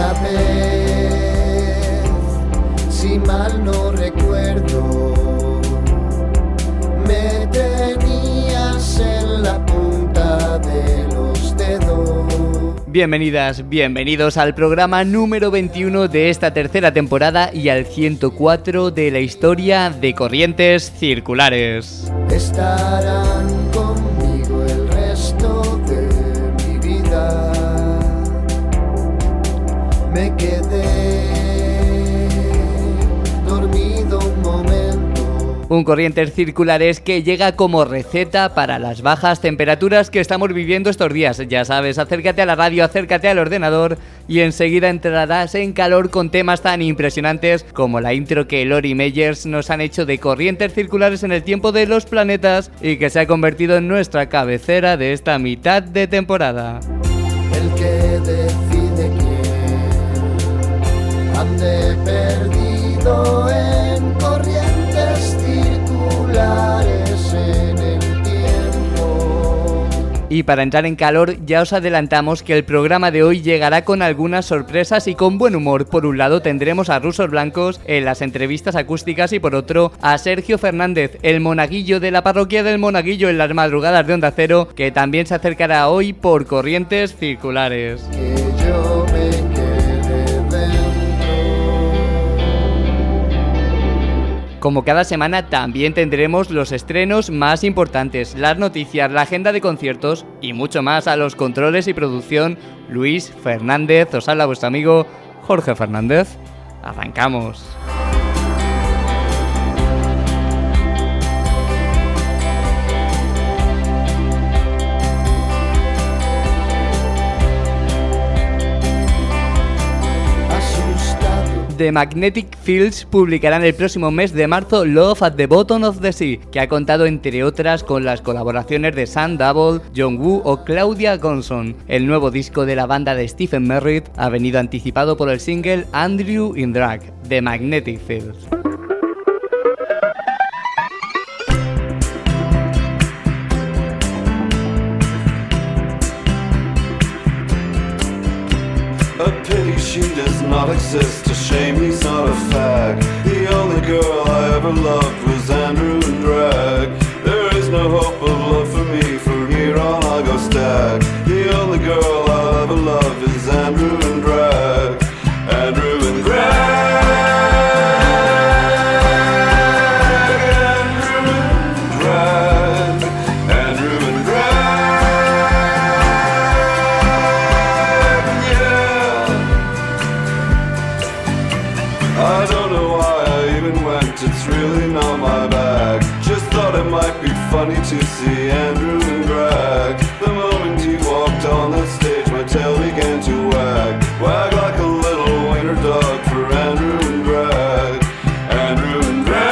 Una vez, si mal no recuerdo, me tenías en la punta de los dedos. Bienvenidas, bienvenidos al programa número 21 de esta tercera temporada y al 104 de la historia de Corrientes Circulares. Estarán conmigo el resto de mi vida. Me quedé dormido un momento. Un Corrientes Circulares que llega como receta para las bajas temperaturas que estamos viviendo estos días. Ya sabes, acércate a la radio, acércate al ordenador y enseguida entrarás en calor con temas tan impresionantes como la intro que Lori Meyers nos han hecho de Corrientes Circulares en el tiempo de los planetas y que se ha convertido en nuestra cabecera de esta mitad de temporada. El que decide quién ande perdido en corrientes circulares en el tiempo. Y para entrar en calor ya os adelantamos que el programa de hoy llegará con algunas sorpresas y con buen humor. Por un lado tendremos a Rusos Blancos en las entrevistas acústicas y por otro a Sergio Fernández, el monaguillo de la parroquia del Monaguillo en las madrugadas de Onda Cero, que también se acercará hoy por Corrientes Circulares. Que yo me quede dentro. Como cada semana también tendremos los estrenos más importantes, las noticias, la agenda de conciertos y mucho más. A los controles y producción, Luis Fernández. Os habla vuestro amigo Jorge Fernández. Arrancamos. The Magnetic Fields publicarán el próximo mes de marzo Love at the Bottom of the Sea, que ha contado entre otras con las colaboraciones de Sam Double, John Woo o Claudia Gonson. El nuevo disco de la banda de Stephen Merritt ha venido anticipado por el single Andrew in Drag, The Magnetic Fields. A pity she does not exist, a shame he's not a fag. The only girl I ever loved was Andrew in Drag. There is no hope of love for me, from here on I go stag. The only girl I'll ever love is Andrew in Drag. Andrew in Drag. Funny to see Andrew in drag. The moment he walked on that stage, my tail began to wag. Wag like a little wiener dog for Andrew in drag. Andrew in drag.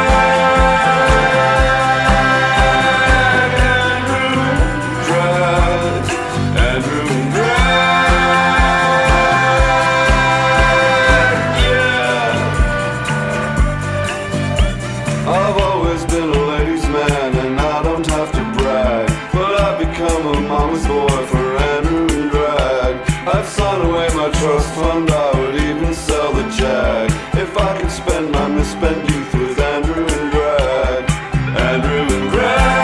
Andrew in drag. Andrew in drag. Yeah. I've always been a ladies' man, and I don't have to brag, but I've become a mama's boy for Andrew in Drag. I've signed away my trust fund, I would even sell the Jag if I could spend my misspent youth with Andrew in Drag. Andrew in Drag.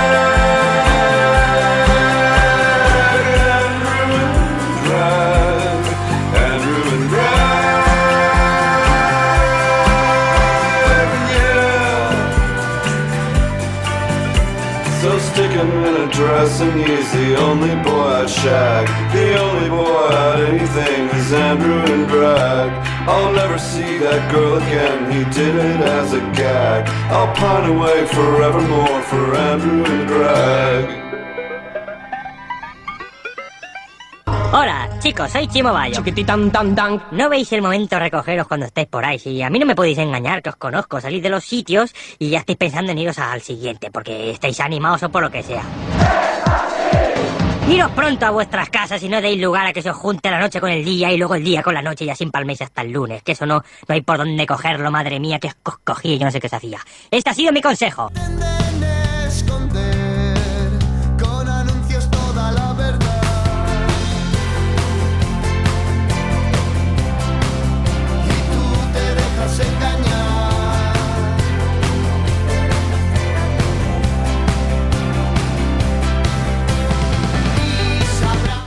Andrew in Drag. Andrew in Drag. Yeah. So stick him in a dress and he's the only boy I'd shag. The only boy I'd anything is Andrew in Drag. I'll never see that girl again, he did it as a gag. I'll pine away forevermore for Andrew in Drag. Hola, chicos, soy Chimo Bayo. Chiquititán tan tan. ¿No veis el momento de recogeros cuando estéis por ahí? Si a mí no me podéis engañar, que os conozco, salís de los sitios y ya estáis pensando en iros al siguiente, porque estáis animados o por lo que sea. Iros pronto a vuestras casas y no deis lugar a que se os junte la noche con el día y luego el día con la noche y así empalméis hasta el lunes, que eso no hay por dónde cogerlo, madre mía, que os cogía y yo no sé qué se hacía. Este ha sido mi consejo.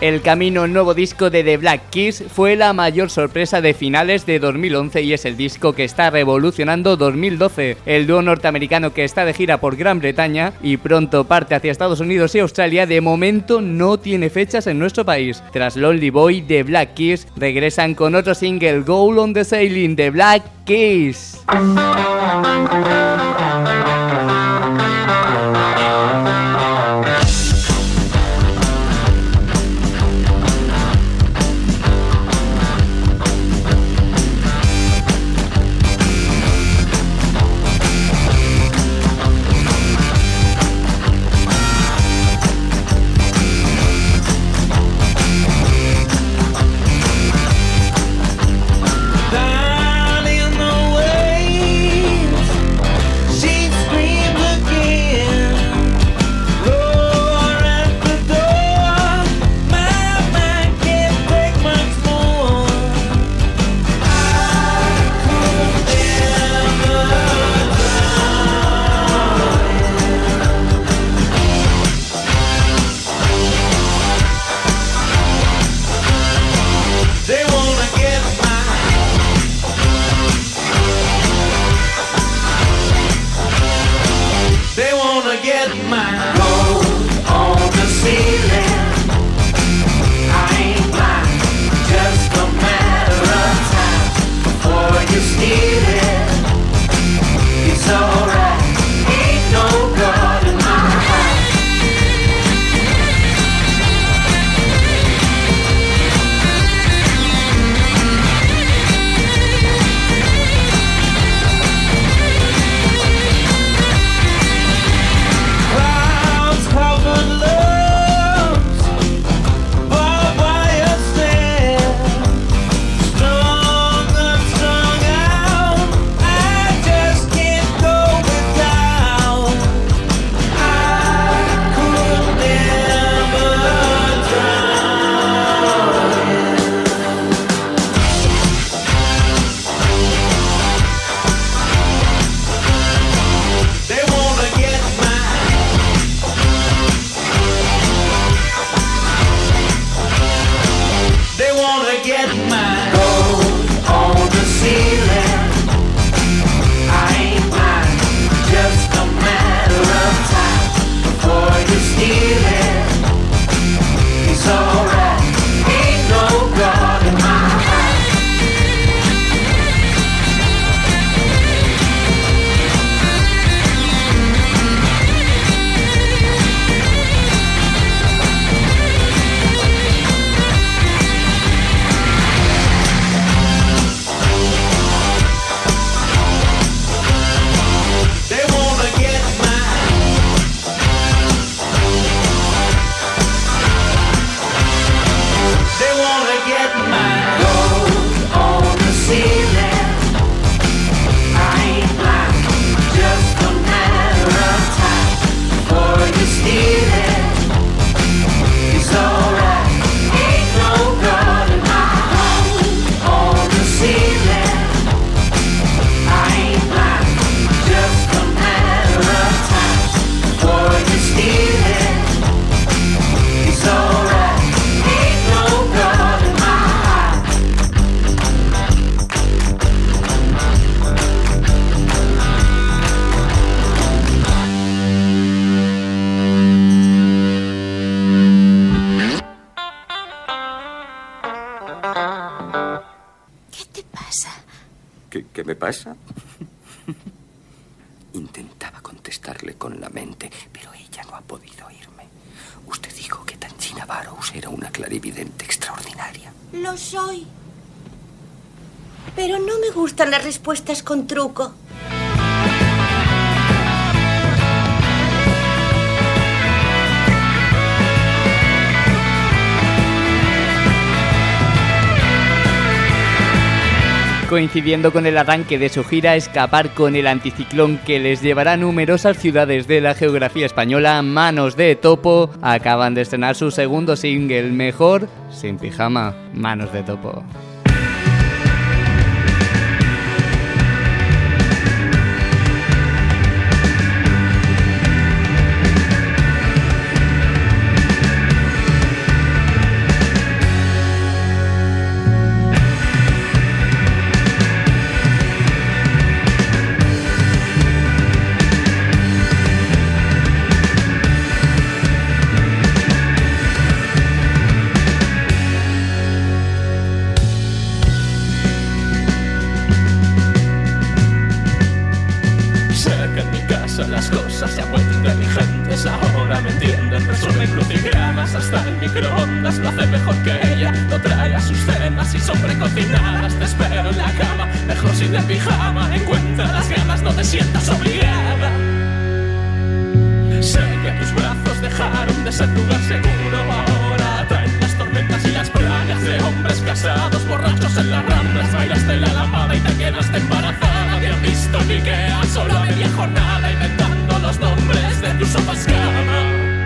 El camino nuevo disco de The Black Keys fue la mayor sorpresa de finales de 2011 y es el disco que está revolucionando 2012. El dúo norteamericano que está de gira por Gran Bretaña y pronto parte hacia Estados Unidos y Australia, de momento no tiene fechas en nuestro país. Tras Lonely Boy, The Black Keys regresan con otro single, Goal on the Sailing, The Black Keys. ¿Qué me pasa? Intentaba contestarle con la mente, pero ella no ha podido oírme. Usted dijo que Tanchina Barrows era una clarividente extraordinaria. Lo soy. Pero no me gustan las respuestas con truco. Coincidiendo con el arranque de su gira Escapar con el anticiclón que les llevará a numerosas ciudades de la geografía española, Manos de Topo acaban de estrenar su segundo single, Mejor sin pijama. Manos de Topo. piensa las cosas, se ha vuelto inteligentes. Ahora me entienden, resuelve crucigramas. Hasta el microondas lo hace mejor que ella. Lo trae a sus cenas y son precocinadas. Te espero en la cama, mejor sin el pijama. Encuentra las ganas, no te sientas obligada. Sé que tus brazos dejaron de ser lugar seguro. Ahora traen las tormentas y las plagas de hombres casados, borrachos en las ramblas. Bailas de la lámpara y te quedaste embarazada. Te han visto en Ikea solo a media jornada, inventando los nombres de tus sofás cama.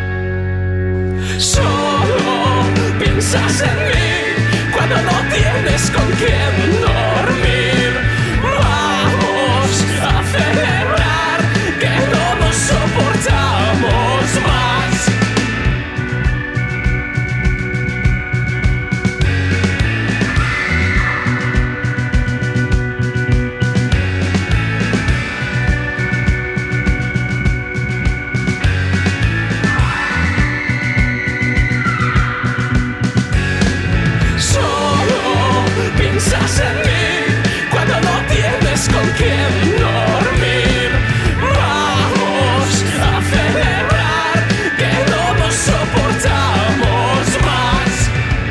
Solo piensas en mí cuando no tienes con quién dormir. Vamos a celebrar que no nos soportamos más. Piensas en mí cuando no tienes con quién dormir. Vamos a celebrar que no nos soportamos más.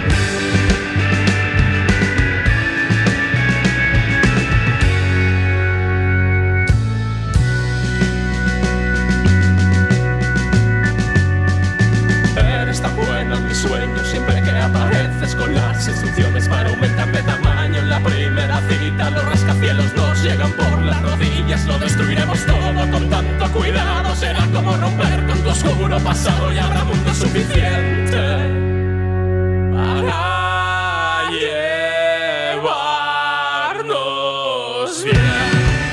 Eres tan buena en mis sueños siempre que apareces con las instrucciones para aumentar de tamaño. En la primera cita los rascacielos nos llegan por las rodillas. Lo destruiremos todo con tanto cuidado. Será como romper con tu oscuro pasado y habrá mundo suficiente para llevarnos bien.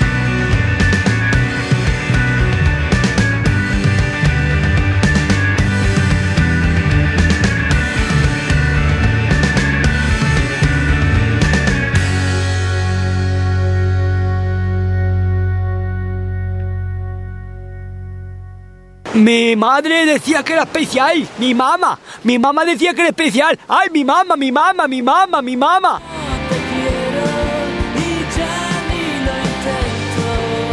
Mi madre decía que era especial. Mi mamá decía que era especial. ¡Ay, mi mamá! Te quiero y ya ni lo intento.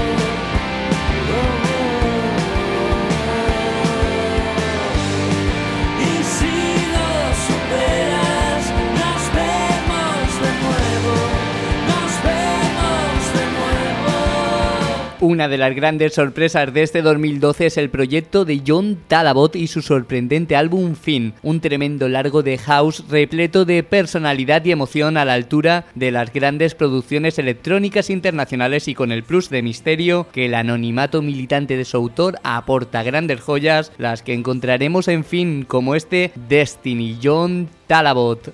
Y si lo superas, nos vemos de nuevo. Una de las grandes sorpresas de este 2012 es el proyecto de John Talabot y su sorprendente álbum Fin, un tremendo largo de house repleto de personalidad y emoción a la altura de las grandes producciones electrónicas internacionales y con el plus de misterio que el anonimato militante de su autor aporta. Grandes joyas las que encontraremos en Fin, como este Destiny, John Talabot.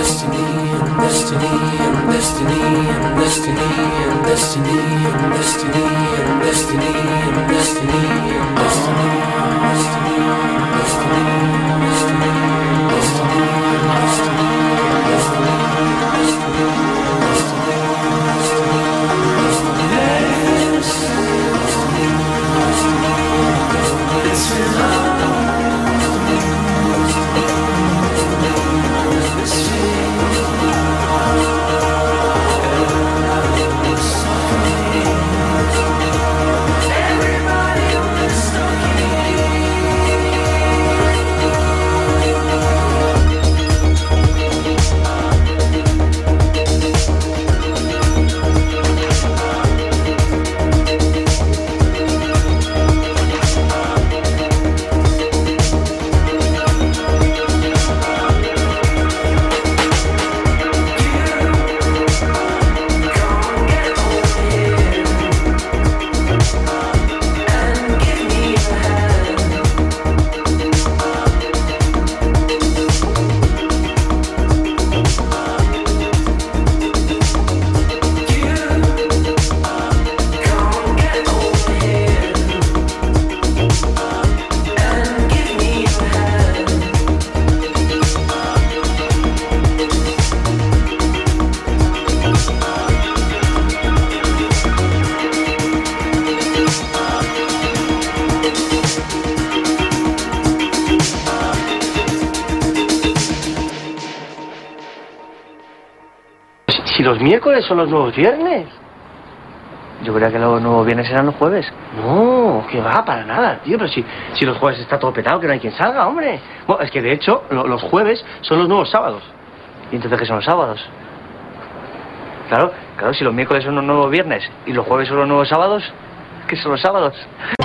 Si los miércoles son los nuevos viernes. Yo creía que los nuevos viernes eran los jueves. No, que va, para nada, tío. Pero si los jueves está todo petado, que no hay quien salga, hombre. Bueno, es que de hecho, los jueves son los nuevos sábados. ¿Y entonces qué son los sábados? Claro, si los miércoles son los nuevos viernes y los jueves son los nuevos sábados, ¿qué son los sábados?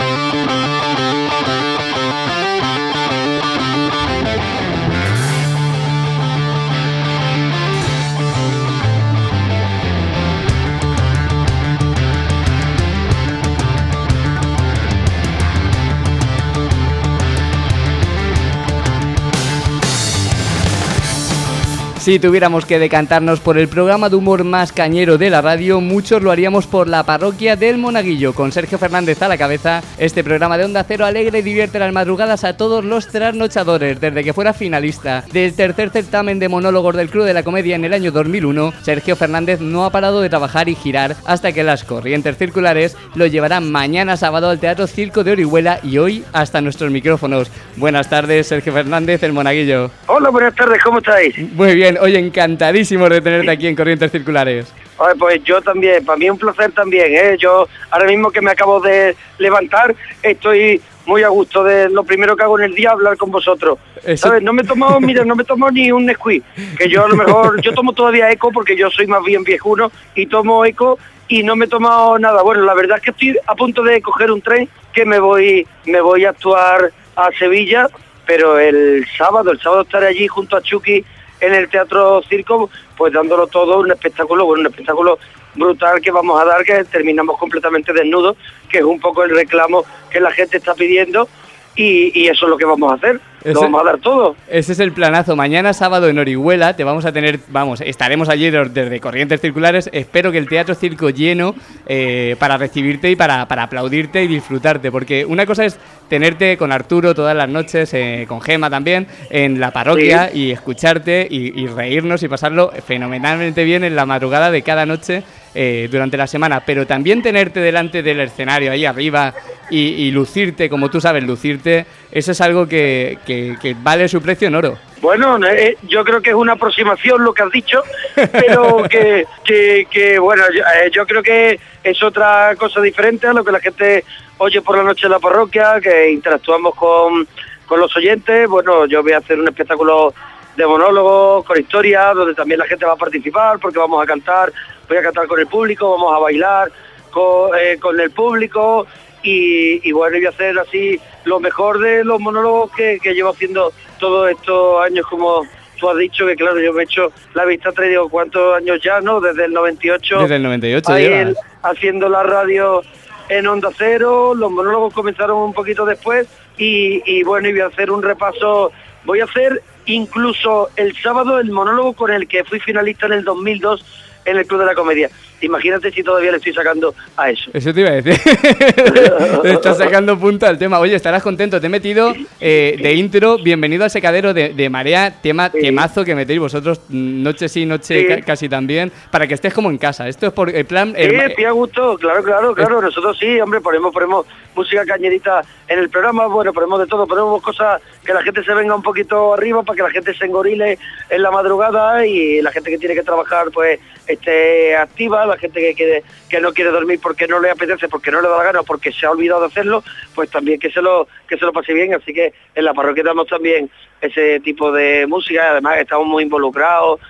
Si tuviéramos que decantarnos por el programa de humor más cañero de la radio, muchos lo haríamos por la parroquia del Monaguillo. Con Sergio Fernández a la cabeza, este programa de Onda Cero alegra y divierte las madrugadas a todos los trasnochadores. Desde que fuera finalista del tercer certamen de monólogos del Club de la Comedia en el año 2001, Sergio Fernández no ha parado de trabajar y girar hasta que las corrientes circulares lo llevarán mañana sábado al Teatro Circo de Orihuela y hoy hasta nuestros micrófonos. Buenas tardes, Sergio Fernández, el Monaguillo. Hola, buenas tardes, ¿cómo estáis? Muy bien, oye, encantadísimo de tenerte aquí en Corrientes Circulares. Oye, pues yo también, para mí es un placer también, ¿eh? Yo ahora mismo que me acabo de levantar, estoy muy a gusto de lo primero que hago en el día, hablar con vosotros. Eso... ¿Sabes? No me tomo ni un Nesquik, que yo a lo mejor, yo tomo todavía Eco porque yo soy más bien viejuno y tomo Eco y no me he tomado nada. Bueno, la verdad es que estoy a punto de coger un tren que me voy a actuar a Sevilla, pero el sábado estaré allí junto a Chucky en el Teatro Circo, pues dándolo todo, un espectáculo brutal que vamos a dar, que terminamos completamente desnudos, que es un poco el reclamo que la gente está pidiendo, y eso es lo que vamos a hacer, lo vamos a dar todo. Ese es el planazo. Mañana sábado en Orihuela te vamos a tener, estaremos allí desde Corrientes Circulares. Espero que el Teatro Circo lleno para recibirte y para aplaudirte y disfrutarte, porque una cosa es tenerte con Arturo todas las noches, con Gema también, en la parroquia, sí, y escucharte y reírnos y pasarlo fenomenalmente bien en la madrugada de cada noche durante la semana, pero también tenerte delante del escenario ahí arriba y lucirte como tú sabes lucirte, eso es algo que vale su precio en oro. Bueno, yo creo que es una aproximación lo que has dicho, pero que bueno, yo creo que es otra cosa diferente a lo que la gente oye por la noche en la parroquia, que interactuamos con los oyentes. Bueno, yo voy a hacer un espectáculo de monólogos con historias, donde también la gente va a participar, porque vamos a cantar, voy a cantar con el público, vamos a bailar con el público, y bueno, voy a hacer así lo mejor de los monólogos que llevo haciendo todos estos años, como tú has dicho, que claro, yo me he hecho la vista atrás, digo, ¿cuántos años ya, no? Desde el 98. Desde el 98 ahí haciendo la radio en Onda Cero, los monólogos comenzaron un poquito después, y bueno, y voy a hacer un repaso, voy a hacer incluso el sábado el monólogo con el que fui finalista en el 2002 en el Club de la Comedia. Imagínate si todavía le estoy sacando a eso. Eso te iba a decir. Le estás sacando punta al tema. Oye, estarás contento. Te he metido de intro, bienvenido al secadero de Marea, temazo que metéis vosotros, noche sí, noche casi también, para que estés como en casa. Esto es por el plan... Sí, a gusto, claro. Nosotros sí, hombre, ponemos música cañerita en el programa, bueno, ponemos de todo, ponemos cosas que la gente se venga un poquito arriba para que la gente se engorile en la madrugada y la gente que tiene que trabajar pues esté activa, la gente que no quiere dormir porque no le apetece, porque no le da la gana o porque se ha olvidado de hacerlo, pues también que se lo pase bien. Así que en la parroquia damos también ese tipo de música, además estamos muy involucrados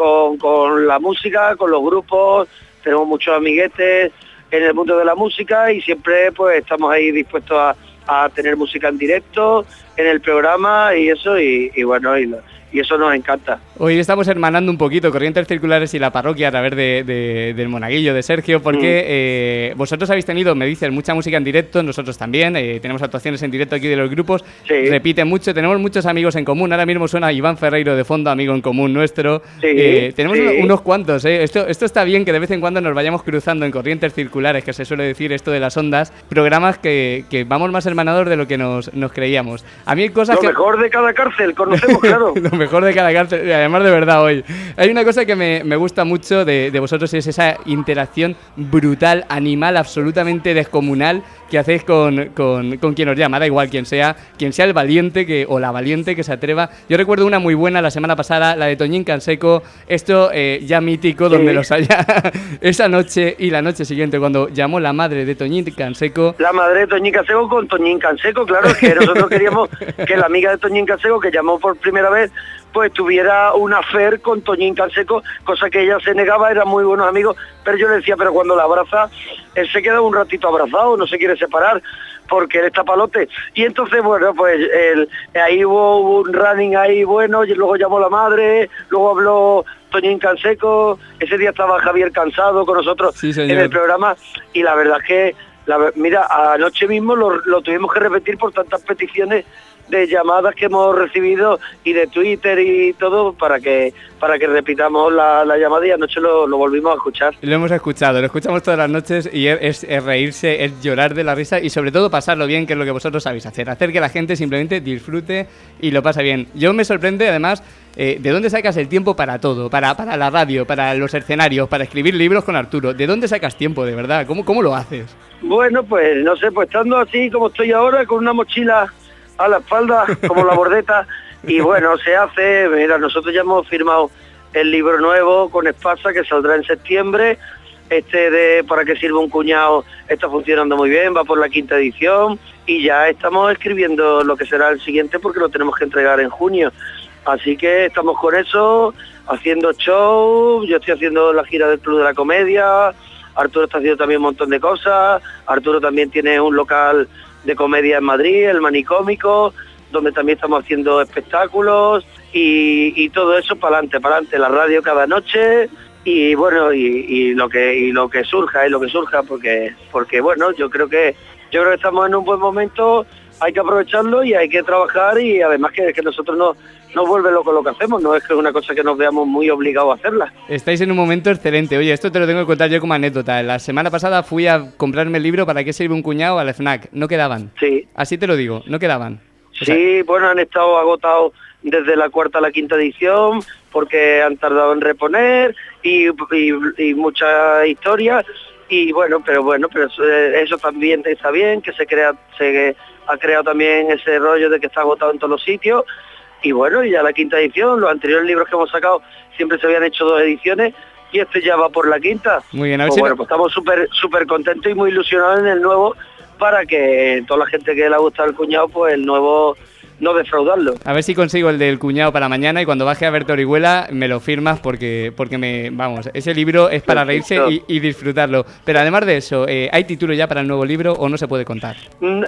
con la música, con los grupos, tenemos muchos amiguetes en el mundo de la música y siempre pues estamos ahí dispuestos a tener música en directo en el programa y eso, y bueno, y eso nos encanta. Hoy estamos hermanando un poquito Corrientes Circulares y la parroquia a través del monaguillo de Sergio, porque vosotros habéis tenido, me dicen, mucha música en directo, nosotros también, tenemos actuaciones en directo aquí de los grupos, repiten mucho, tenemos muchos amigos en común, ahora mismo suena Iván Ferreiro de fondo, amigo en común nuestro, tenemos unos cuantos, esto está bien que de vez en cuando nos vayamos cruzando en Corrientes Circulares, que se suele decir esto de las ondas, programas que vamos más hermanados de lo que nos creíamos. A mí hay cosas lo mejor de cada cárcel, conocemos, claro. Lo mejor de cada cárcel, además de verdad hoy. Hay una cosa que me gusta mucho de vosotros, es esa interacción brutal, animal, absolutamente descomunal que hacéis con quien os llama, da igual quien sea el valiente o la valiente que se atreva. Yo recuerdo una muy buena la semana pasada, la de Toñín Canseco, esto ya mítico, donde los haya esa noche y la noche siguiente, cuando llamó la madre de Toñín Canseco. La madre de Toñín Canseco con Toñín Canseco, claro, que nosotros queríamos que la amiga de Toñín Canseco, que llamó por primera vez, pues tuviera un affair con Toñín Canseco, cosa que ella se negaba, eran muy buenos amigos, pero yo le decía, pero cuando la abraza, él se queda un ratito abrazado, no se quiere separar, porque él está palote. Y entonces, bueno, pues ahí hubo un running ahí bueno, y luego llamó la madre, luego habló Toñín Canseco, ese día estaba Javier Cansado con nosotros en el programa, y la verdad es que, mira, anoche mismo lo tuvimos que repetir por tantas peticiones de llamadas que hemos recibido y de Twitter y todo para que repitamos la llamada, y anoche lo volvimos a escuchar. Lo hemos escuchado, lo escuchamos todas las noches y es reírse, es llorar de la risa y sobre todo pasarlo bien, que es lo que vosotros sabéis hacer que la gente simplemente disfrute y lo pase bien. Yo me sorprende además ¿de dónde sacas el tiempo para todo? Para la radio, para los escenarios, para escribir libros con Arturo. ¿De dónde sacas tiempo, de verdad? ¿Cómo lo haces? Bueno, pues no sé, pues estando así como estoy ahora, con una mochila a la espalda, como la bordeta, y bueno, se hace. Mira, nosotros ya hemos firmado el libro nuevo con Espasa, que saldrá en septiembre. De Para qué sirve un cuñado está funcionando muy bien, va por la 5ª edición, y ya estamos escribiendo lo que será el siguiente, porque lo tenemos que entregar en junio. Así que estamos con eso, haciendo show, yo estoy haciendo la gira del Club de la Comedia, Arturo está haciendo también un montón de cosas, Arturo también tiene un local de comedia en Madrid, el Manicómico, donde también estamos haciendo espectáculos y todo eso para adelante, la radio cada noche y bueno, y lo que surja, porque bueno, yo creo que estamos en un buen momento, hay que aprovecharlo y hay que trabajar, y además que nosotros nos vuelve loco lo que hacemos, no es que es una cosa que nos veamos muy obligados a hacerla. Estáis en un momento excelente. Oye, esto te lo tengo que contar yo como anécdota. La semana pasada fui a comprarme el libro ¿Para qué sirve un cuñado? Al FNAC. No quedaban. Sí. Así te lo digo, no quedaban. Sí, bueno, han estado agotados desde la 4ª a la 5ª edición, porque han tardado en reponer y muchas historias. Y bueno, pero eso también está bien, que se ha creado también ese rollo de que está agotado en todos los sitios. Y bueno, y ya la 5ª edición, los anteriores libros que hemos sacado siempre se habían hecho 2 ediciones y este ya va por la 5ª. Muy bien, a ver pues bueno, pues estamos súper contentos y muy ilusionados en el nuevo, para que toda la gente que le ha gustado el cuñado, pues el nuevo no defraudarlo. A ver si consigo el del cuñado para mañana, y cuando baje a verte Orihuela me lo firmas, porque ese libro es para reírse y disfrutarlo. Pero además de eso, ¿hay título ya para el nuevo libro o no se puede contar?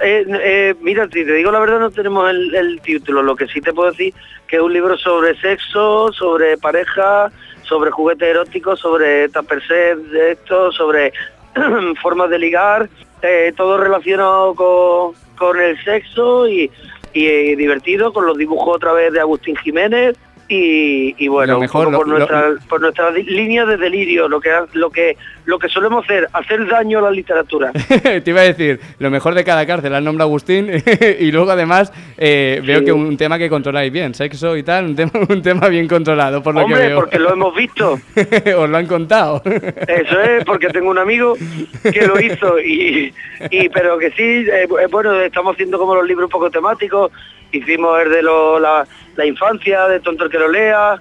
Mira, si te digo la verdad, no tenemos el título. Lo que sí te puedo decir que es un libro sobre sexo, sobre pareja, sobre juguetes eróticos, sobre tupperset de esto, sobre formas de ligar, todo relacionado con el sexo, y y divertido, con los dibujos otra vez de Agustín Jiménez. Y bueno, Lo mejor, un poco por nuestra línea de delirio, lo que solemos hacer daño a la literatura. Te iba a decir, lo mejor de cada cárcel, has nombrado Agustín, y luego además veo que un tema que controláis bien, sexo y tal, un tema bien controlado, por lo que veo. Porque lo hemos visto. Os lo han contado. Eso es, porque tengo un amigo que lo hizo, pero que sí, bueno, estamos haciendo como los libros un poco temáticos. Hicimos el de la infancia, de Tonto el que lo lea.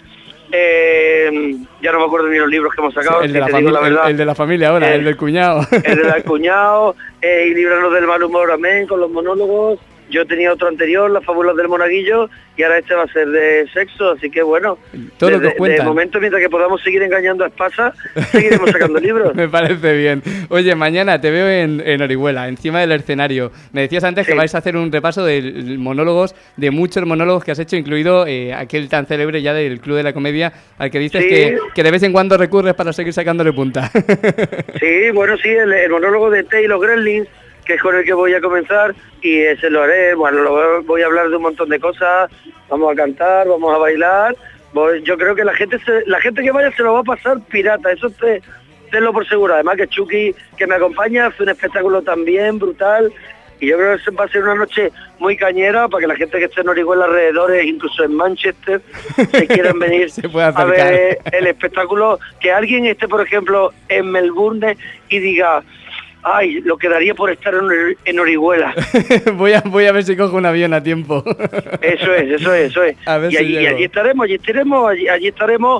Ya no me acuerdo ni los libros que hemos sacado. Sí, el de la familia ahora, el del cuñado. El del cuñado, y Líbranos del mal humor, amén, con los monólogos. Yo tenía otro anterior, Las fábulas del monaguillo, y ahora este va a ser de sexo, así que bueno, todo lo que os cuentan. De momento, mientras que podamos seguir engañando a Espasa, seguiremos sacando libros. Me parece bien. Oye, mañana te veo en Orihuela, encima del escenario. Me decías antes que vais a hacer un repaso de monólogos, de muchos monólogos que has hecho, incluido aquel tan célebre ya del Club de la Comedia, al que dices que de vez en cuando recurres para seguir sacándole punta. Sí, bueno, sí, el monólogo de Taylor Gremlins, que es con el que voy a comenzar, y ese lo haré. Bueno, voy a hablar de un montón de cosas, vamos a cantar, vamos a bailar. Yo creo que la gente que vaya se lo va a pasar pirata, eso tenlo por seguro. Además que Chucky, que me acompaña, hace un espectáculo también brutal, y yo creo que va a ser una noche muy cañera para que la gente que esté en Orihuela alrededores, incluso en Manchester, se quieran venir a ver el espectáculo. Que alguien esté, por ejemplo, en Melbourne y diga: ay, lo que daría por estar en Orihuela. voy a ver si cojo un avión a tiempo. Eso es. Y allí estaremos,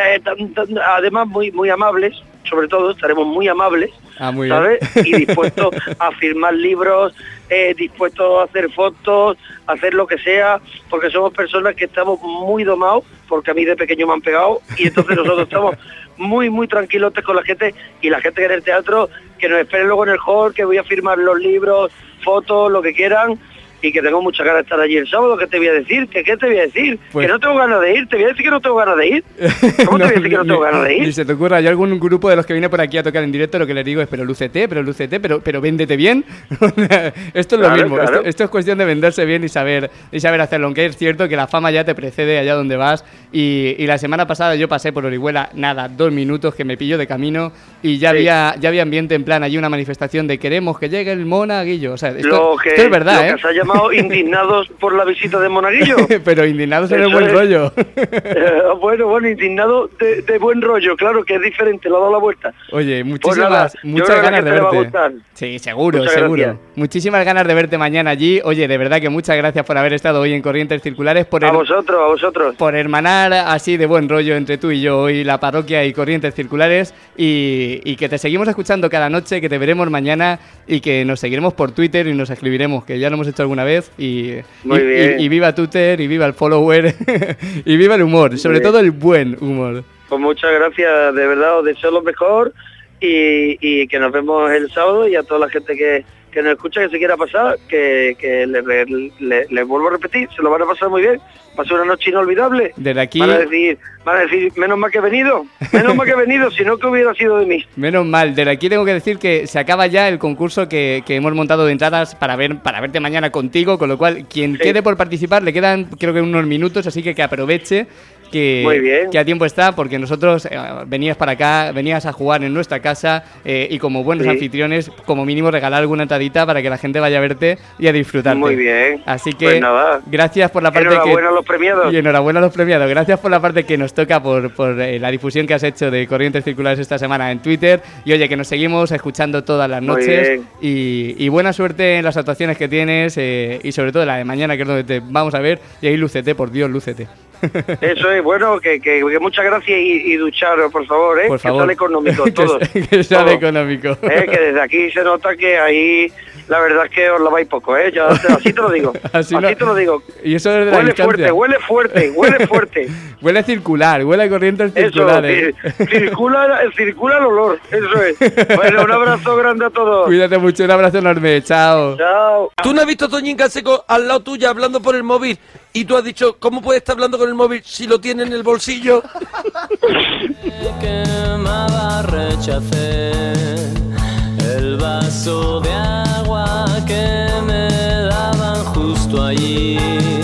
además muy amables, sobre todo estaremos muy amables, muy ¿sabes? Y dispuestos a firmar libros, dispuestos a hacer fotos, a hacer lo que sea, porque somos personas que estamos muy domados, porque a mí de pequeño me han pegado, y entonces nosotros estamos muy tranquilotes con la gente, y la gente que en el teatro, que nos esperen luego en el hall, que voy a firmar los libros, fotos, lo que quieran, y que tengo muchas ganas de estar allí el sábado. ¿Qué te voy a decir? ¿Qué te voy a decir? Pues... que no tengo ganas de ir. ¿Te voy a decir que no tengo ganas de ir? ¿Cómo te voy a decir que no tengo ganas de ir? Ni se te ocurra. Yo algún grupo de los que viene por aquí a tocar en directo, lo que les digo es: pero lúcete, pero véndete bien. Esto es lo mismo. Claro. Esto es cuestión de venderse bien y saber hacerlo. Aunque es cierto que la fama ya te precede allá donde vas. Y la semana pasada yo pasé por Orihuela, 2 minutos, que me pilló de camino, y ya había ambiente en plan, allí una manifestación de queremos que llegue el monaguillo. O sea, esto es verdad, lo que se ha llamado indignados por la visita de Monaguillo. Pero indignados en el buen rollo. Bueno, indignados de buen rollo, claro, que es diferente, lo ha dado la vuelta. Oye, muchas ganas de verte. Sí, seguro. Gracias. Muchísimas ganas de verte mañana allí. Oye, de verdad que muchas gracias por haber estado hoy en Corrientes Circulares. A vosotros. Por hermanar así de buen rollo entre tú y yo hoy, la parroquia y Corrientes Circulares, y que te seguimos escuchando cada noche, que te veremos mañana, y que nos seguiremos por Twitter y nos escribiremos, que ya lo hemos hecho alguna vez, y viva Twitter, y viva el follower, y viva el humor, sobre todo el buen humor. Pues muchas gracias, de verdad, os deseo lo mejor, y que nos vemos el sábado, y a toda la gente que nos escucha, que se quiera pasar, que le vuelvo a repetir, se lo van a pasar muy bien, va a ser una noche inolvidable. Desde aquí van a decir, menos mal que he venido, si no, que hubiera sido de mí. Menos mal. Desde aquí tengo que decir que se acaba ya el concurso que hemos montado de entradas para verte mañana contigo, con lo cual quien quede por participar, le quedan creo que unos minutos, así que aproveche. Que a tiempo está, porque nosotros venías para acá, venías a jugar en nuestra casa, y como buenos anfitriones, como mínimo regalar alguna entradita para que la gente vaya a verte y a disfrutarte. Muy bien. Así que gracias por la parte enhorabuena a los premiados. Y enhorabuena a los premiados. Gracias por la parte que nos toca por la difusión que has hecho de Corrientes Circulares esta semana en Twitter. Y oye, que nos seguimos escuchando todas las noches. Y buena suerte en las actuaciones que tienes, y sobre todo la de mañana, que es donde te vamos a ver. Y ahí lúcete, por Dios, lúcete. Eso es, bueno, que muchas gracias, y ducharos, por favor, por favor. Que sale económico todo. que sale económico. Que desde aquí se nota que ahí la verdad es que os laváis poco, ya, así te lo digo. así te lo digo. Y eso desde la distancia. Huele fuerte. Huele circular, huele a corrientes circulares. Circula el olor, eso es. Bueno, un abrazo grande a todos. Cuídate mucho, un abrazo enorme, chao. ¿Tú no has visto a Toñín Canseco al lado tuya hablando por el móvil? Y tú has dicho, ¿cómo puede estar hablando con el móvil si lo tiene en el bolsillo? Quemaba, rechacé el vaso de agua que me daban justo allí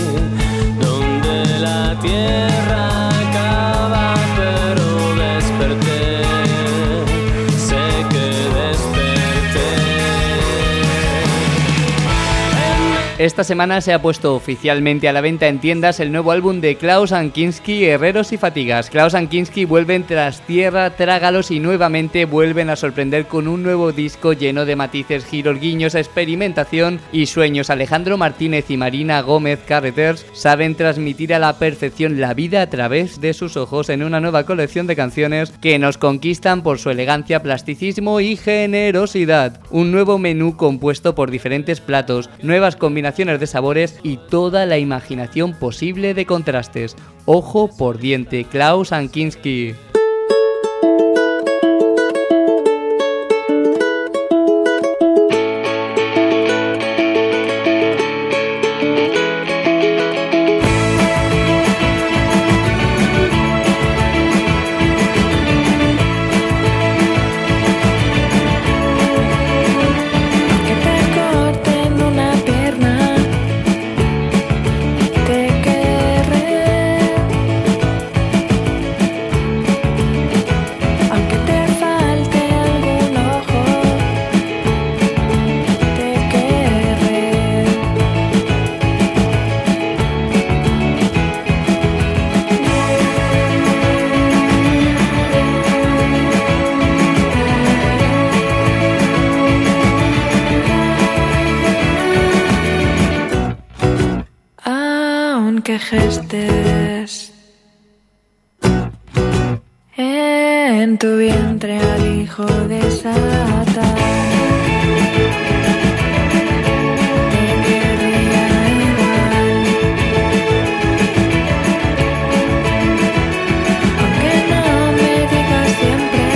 donde la tierra acaba, pero desperté, sé que desperté. Esta semana se ha puesto oficialmente a la venta en tiendas el nuevo álbum de Klaus Kinski, Herreros y Fatigas. Klaus Kinski vuelven tras Tierra, Trágalos y nuevamente vuelven a sorprender con un nuevo disco lleno de matices, giros, guiños, experimentación y sueños. Alejandro Martínez y Marina Gómez Carreters saben transmitir a la perfección la vida a través de sus ojos en una nueva colección de canciones que nos conquistan por su elegancia, plasticismo y generosidad. Un nuevo menú compuesto por diferentes platos, nuevas combinaciones de sabores y toda la imaginación posible de contrastes. Ojo por diente, Klaus Kinski. Que gestes en tu vientre al hijo de Satán. Te querría igual, aunque no me digas siempre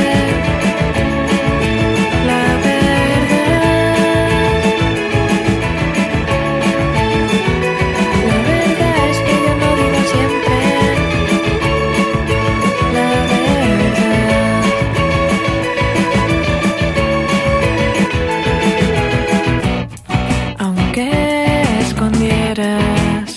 la verdad. La verdad es que yo no digo siempre la verdad. Aunque escondieras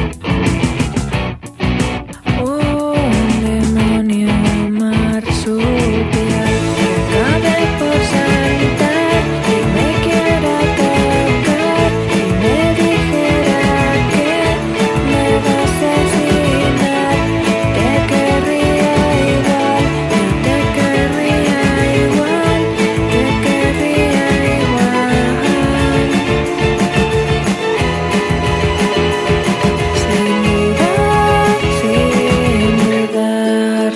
un demonio marsupial que acabe por saltar y me quiera tocar y me dijera que me va a asesinar, te querría igual, yo te querría igual, te querría igual. Sin dudar.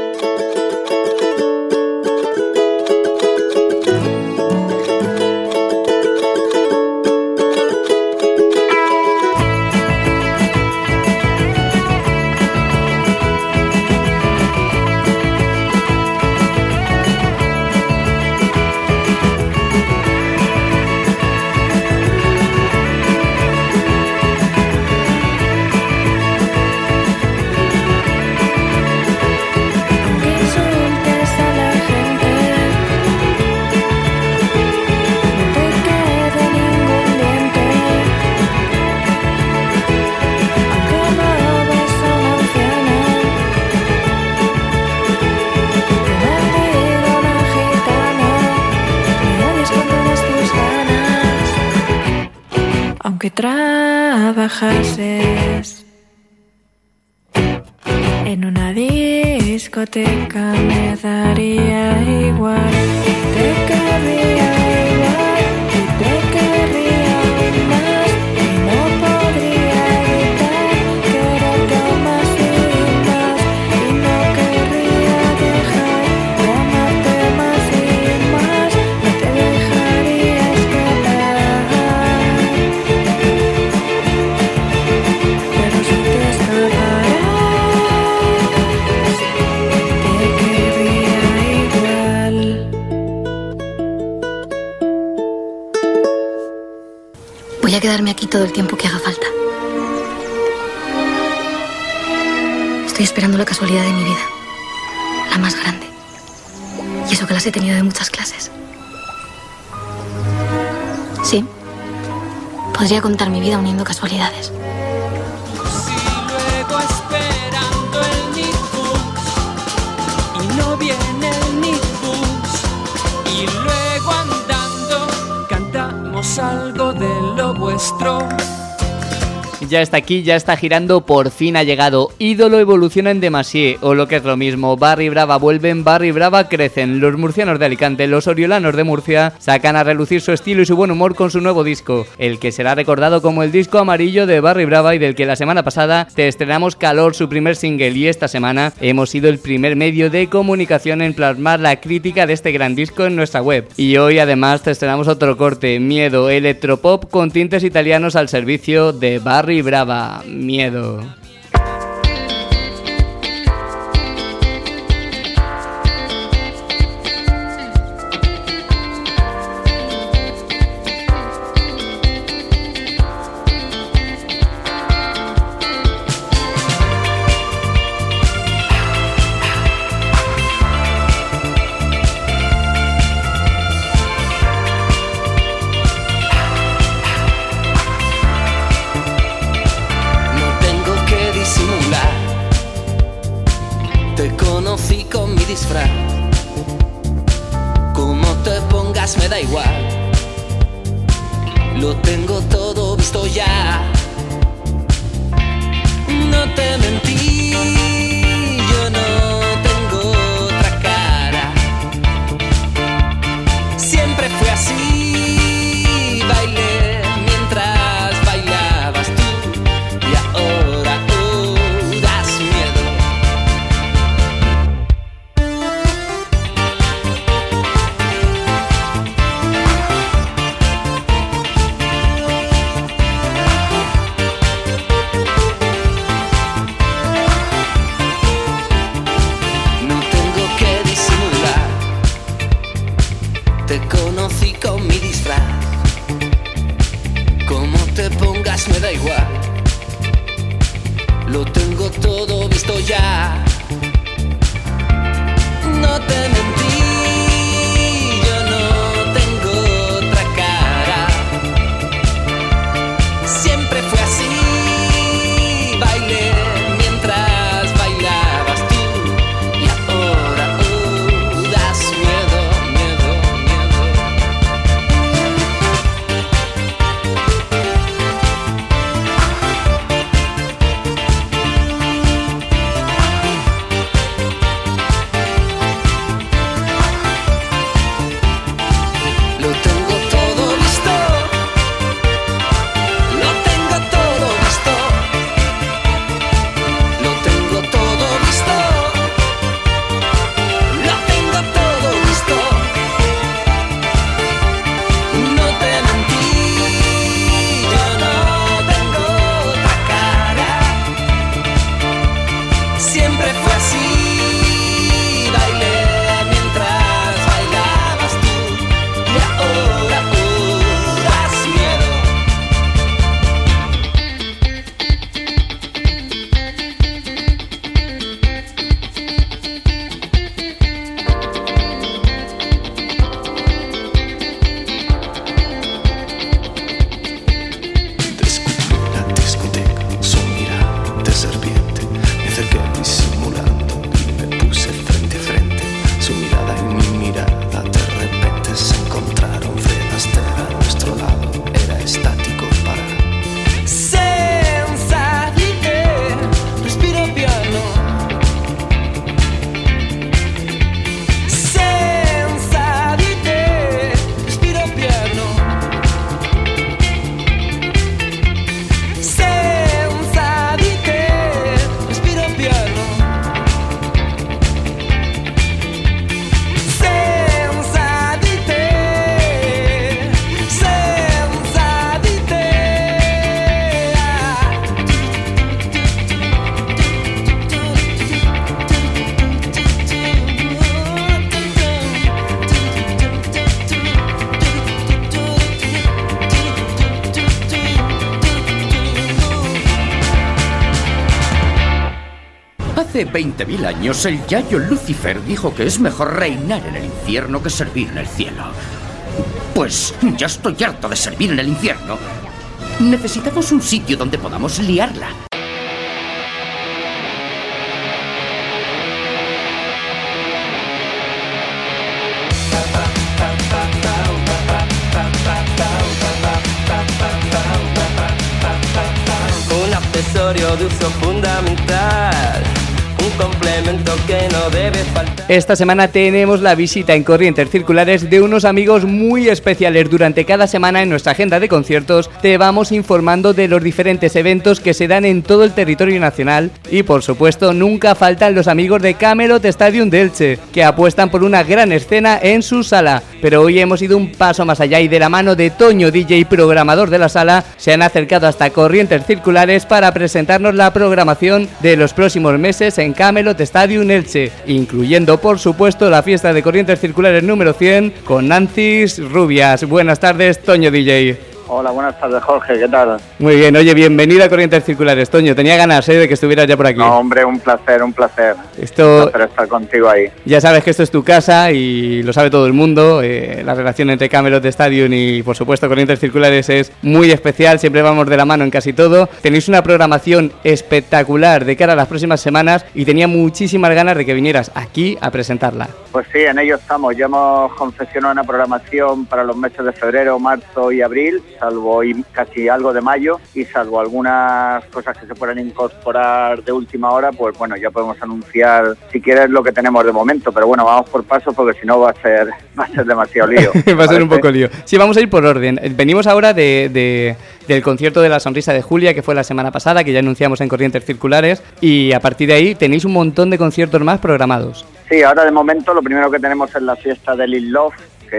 Aunque insultes a la gente, no te quede ningún diente. Aunque robes a una anciana, te maldiga una gitana, me odies con todas tus ganas. Aunque trabajases en una discoteca, me daría igual, te querría igual y te querría aún más y no podría evitar quererte aún más y más y no querría dejar de amarte más y más, no te dejaría escapar, pero si te escaparás te querría igual. Voy a quedarme aquí todo el tiempo que haga falta. Estoy esperando la casualidad de mi vida, la más grande. Y eso que las he tenido de muchas clases. Sí, Podría contar mi vida uniendo casualidades. Y luego esperando el Nitbus y no viene el Nitbus y luego andando cantamos algo de lo vuestro. Ya está aquí, ya está girando, por fin ha llegado. Ídolo evoluciona en Demasie, o lo que es lo mismo, Barry Brava vuelven, Barry Brava crecen. Los murcianos de Alicante, los oriolanos de Murcia, sacan a relucir su estilo y su buen humor con su nuevo disco, el que será recordado como el disco amarillo de Barry Brava y del que la semana pasada te estrenamos Calor, su primer single, y esta semana hemos sido el primer medio de comunicación en plasmar la crítica de este gran disco en nuestra web. Y hoy además te estrenamos otro corte, Miedo, electropop con tintes italianos al servicio de Barry Brava, Miedo. Te conocí con mi disfraz. Como te pongas me da igual. Lo tengo todo visto ya. No te mentí, yo no tengo otra cara. Siempre fue así, bailé mientras bailabas tú. Y ahora das miedo. Te conocí con mi disfraz. Como te pongas me da igual. Lo tengo todo visto ya. No te mentí, yo no tengo otra cara. Siempre fue así, bailé mientras bailabas tú. Y ahora das miedo. Hace 20.000 años el yayo Lucifer dijo que es mejor reinar en el infierno que servir en el cielo. Pues ya estoy harto de servir en el infierno Necesitamos un sitio donde podamos liarla. Un accesorio de uso fundamental, un complemento que no debe faltar. Esta semana tenemos la visita en Corrientes Circulares de unos amigos muy especiales. Durante cada semana en nuestra agenda de conciertos te vamos informando de los diferentes eventos que se dan en todo el territorio nacional y por supuesto nunca faltan los amigos de Camelot Stadium de Elche, que apuestan por una gran escena en su sala. Pero hoy hemos ido un paso más allá y de la mano de Toño DJ, programador de la sala, se han acercado hasta Corrientes Circulares para presentarnos la programación de los próximos meses en Camelot Stadium Elche, incluyendo por supuesto la fiesta de Corrientes Circulares número 100 con Nancy Rubias. Buenas tardes, Toño DJ. Hola, buenas tardes, Jorge, ¿qué tal? Muy bien, oye, bienvenido a Corrientes Circulares, Toño. Tenía ganas de que estuvieras ya por aquí. No, hombre, un placer, un placer. Esto, un placer estar contigo ahí. Ya sabes que esto es tu casa y lo sabe todo el mundo. La relación entre Camelot Stadium y, por supuesto, Corrientes Circulares es muy especial. Siempre vamos de la mano en casi todo. Tenéis una programación espectacular de cara a las próximas semanas y tenía muchísimas ganas de que vinieras aquí a presentarla. Pues sí, en ello estamos. Ya hemos confeccionado una programación para los meses de febrero, marzo y abril, salvo y casi algo de mayo, y salvo algunas cosas que se puedan incorporar de última hora, pues bueno, ya podemos anunciar si quieres lo que tenemos de momento, pero bueno, vamos por pasos porque si no va a ser demasiado lío. Va a ser un poco lío. Sí, vamos a ir por orden. Venimos ahora del concierto de La Sonrisa de Julia, que fue la semana pasada, que ya anunciamos en Corrientes Circulares, y a partir de ahí tenéis un montón de conciertos más programados. Sí, ahora de momento lo primero que tenemos es la fiesta de Lil Love,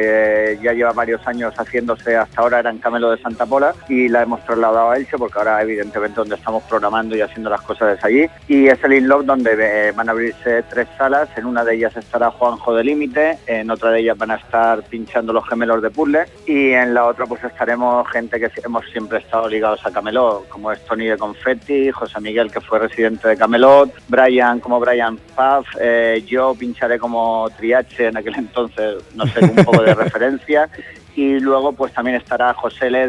que ya lleva varios años haciéndose, hasta ahora era en Camelot de Santa Pola, y la hemos trasladado a Elche porque ahora evidentemente donde estamos programando y haciendo las cosas es allí, y es el In Love donde van a abrirse 3 salas. En una de ellas estará Juanjo de Límite, en otra de ellas van a estar pinchando los Gemelos de Puzzle, y en la otra pues estaremos gente que hemos siempre estado ligados a Camelot, como es Tony de Confetti, José Miguel, que fue residente de Camelot, Brian como Brian Puff, yo pincharé como Triache en aquel entonces, no sé, un poco de referencia, y luego pues también estará José L.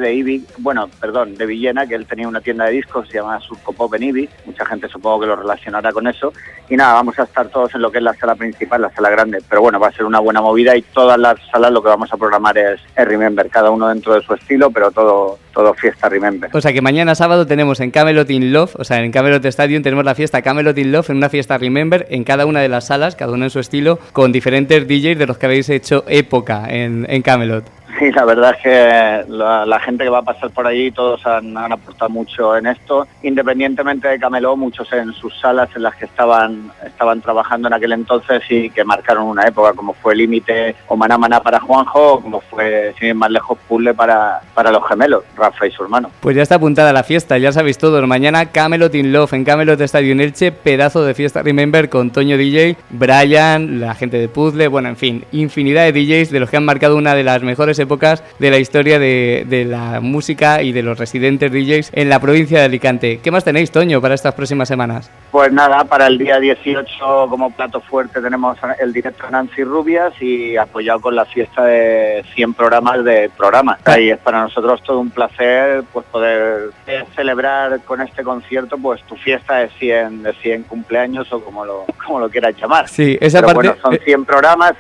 de Villena, que él tenía una tienda de discos, se llama Surco Pop en Ibi, mucha gente supongo que lo relacionará con eso, y nada, vamos a estar todos en lo que es la sala principal, la sala grande, pero bueno, va a ser una buena movida y todas las salas lo que vamos a programar es Remember, cada uno dentro de su estilo, pero todo fiesta Remember. O sea que mañana sábado tenemos en Camelot in Love, o sea en Camelot Stadium tenemos la fiesta Camelot in Love en una fiesta Remember en cada una de las salas, cada uno en su estilo, con diferentes DJs de los que habéis hecho época en Camelot. Sí, la verdad es que la gente que va a pasar por allí, todos han aportado mucho en esto, independientemente de Camelot, muchos en sus salas en las que estaban trabajando en aquel entonces y que marcaron una época, como fue Límite o Maná Maná para Juanjo, o como fue, sin ir más lejos, Puzzle para los Gemelos, Rafa y su hermano. Pues ya está apuntada la fiesta, ya sabéis todos, mañana Camelot in Love en Camelot Stadium Elche, pedazo de fiesta Remember con Toño DJ, Brian, la gente de Puzzle, bueno, en fin, infinidad de DJs de los que han marcado una de las mejores épocas de la historia de la música y de los residentes DJs en la provincia de Alicante. ¿Qué más tenéis, Toño, para estas próximas semanas? Pues nada, para el día 18 como plato fuerte tenemos el directo de Nancy Rubias y apoyado con la fiesta de 100 programas de programas. Ahí es para nosotros todo un placer pues poder celebrar con este concierto pues tu fiesta de 100 cumpleaños o como lo quieras llamar. Sí, esa pero parte, bueno, son 100 programas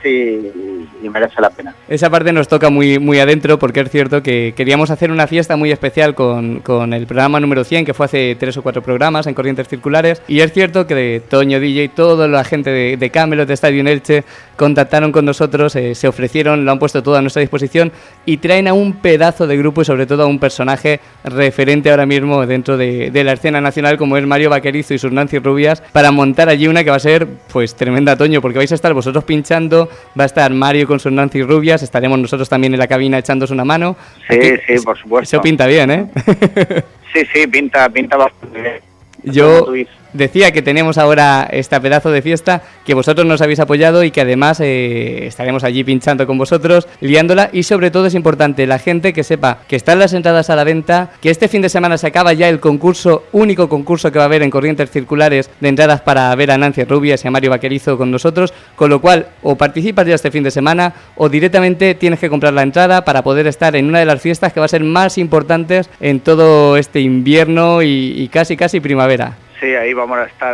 y merece la pena. Esa parte nos toca muy adentro porque es cierto que queríamos hacer una fiesta muy especial con el programa número 100 que fue hace 3 o 4 programas en Corrientes Circulares, y es cierto que Toño DJ, toda la gente de Camelot de Estadio Elche contactaron con nosotros, se ofrecieron, lo han puesto todo a nuestra disposición y traen a un pedazo de grupo y sobre todo a un personaje referente ahora mismo dentro de la escena nacional como es Mario Vaquerizo y sus Nancy Rubias, para montar allí una que va a ser pues tremenda, Toño, porque vais a estar vosotros pinchando, va a estar Mario con sus Nancy Rubias, estaremos nosotros también en la cabina echándoos una mano. Sí, sí, por supuesto. Eso pinta bien, ¿eh? Sí, pinta bastante bien. Yo, decía que tenemos ahora esta pedazo de fiesta, que vosotros nos habéis apoyado y que además estaremos allí pinchando con vosotros, liándola, y sobre todo es importante la gente que sepa que están las entradas a la venta, que este fin de semana se acaba ya el concurso, único concurso que va a haber en Corrientes Circulares de entradas para ver a Nancy Rubias y a Mario Vaquerizo con nosotros, con lo cual o participas ya este fin de semana o directamente tienes que comprar la entrada para poder estar en una de las fiestas que va a ser más importantes en todo este invierno y casi primavera. Sí, ahí vamos a estar.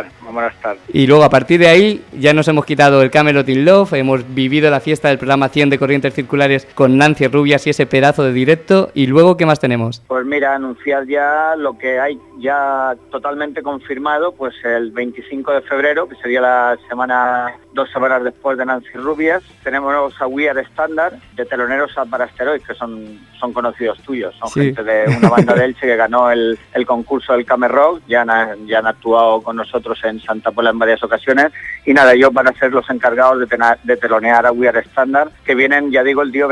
Y luego a partir de ahí ya nos hemos quitado el Camelot in Love, hemos vivido la fiesta del programa 100 de Corrientes Circulares con Nancy Rubias y ese pedazo de directo. Y luego, ¿qué más tenemos? Pues mira, anunciar ya lo que hay ya totalmente confirmado, pues el 25 de febrero, que sería la semana, 2 semanas después de Nancy Rubias, tenemos a We Are Standard, de teloneros a Parasteroid, que son conocidos tuyos, son Sí. gente de una banda de Elche que ganó el concurso del Camel Rock, ya han actuado con nosotros en Santa Pola en varias ocasiones, y nada, ellos van a ser los encargados de telonear a We Are Standard, que vienen, ya digo, el día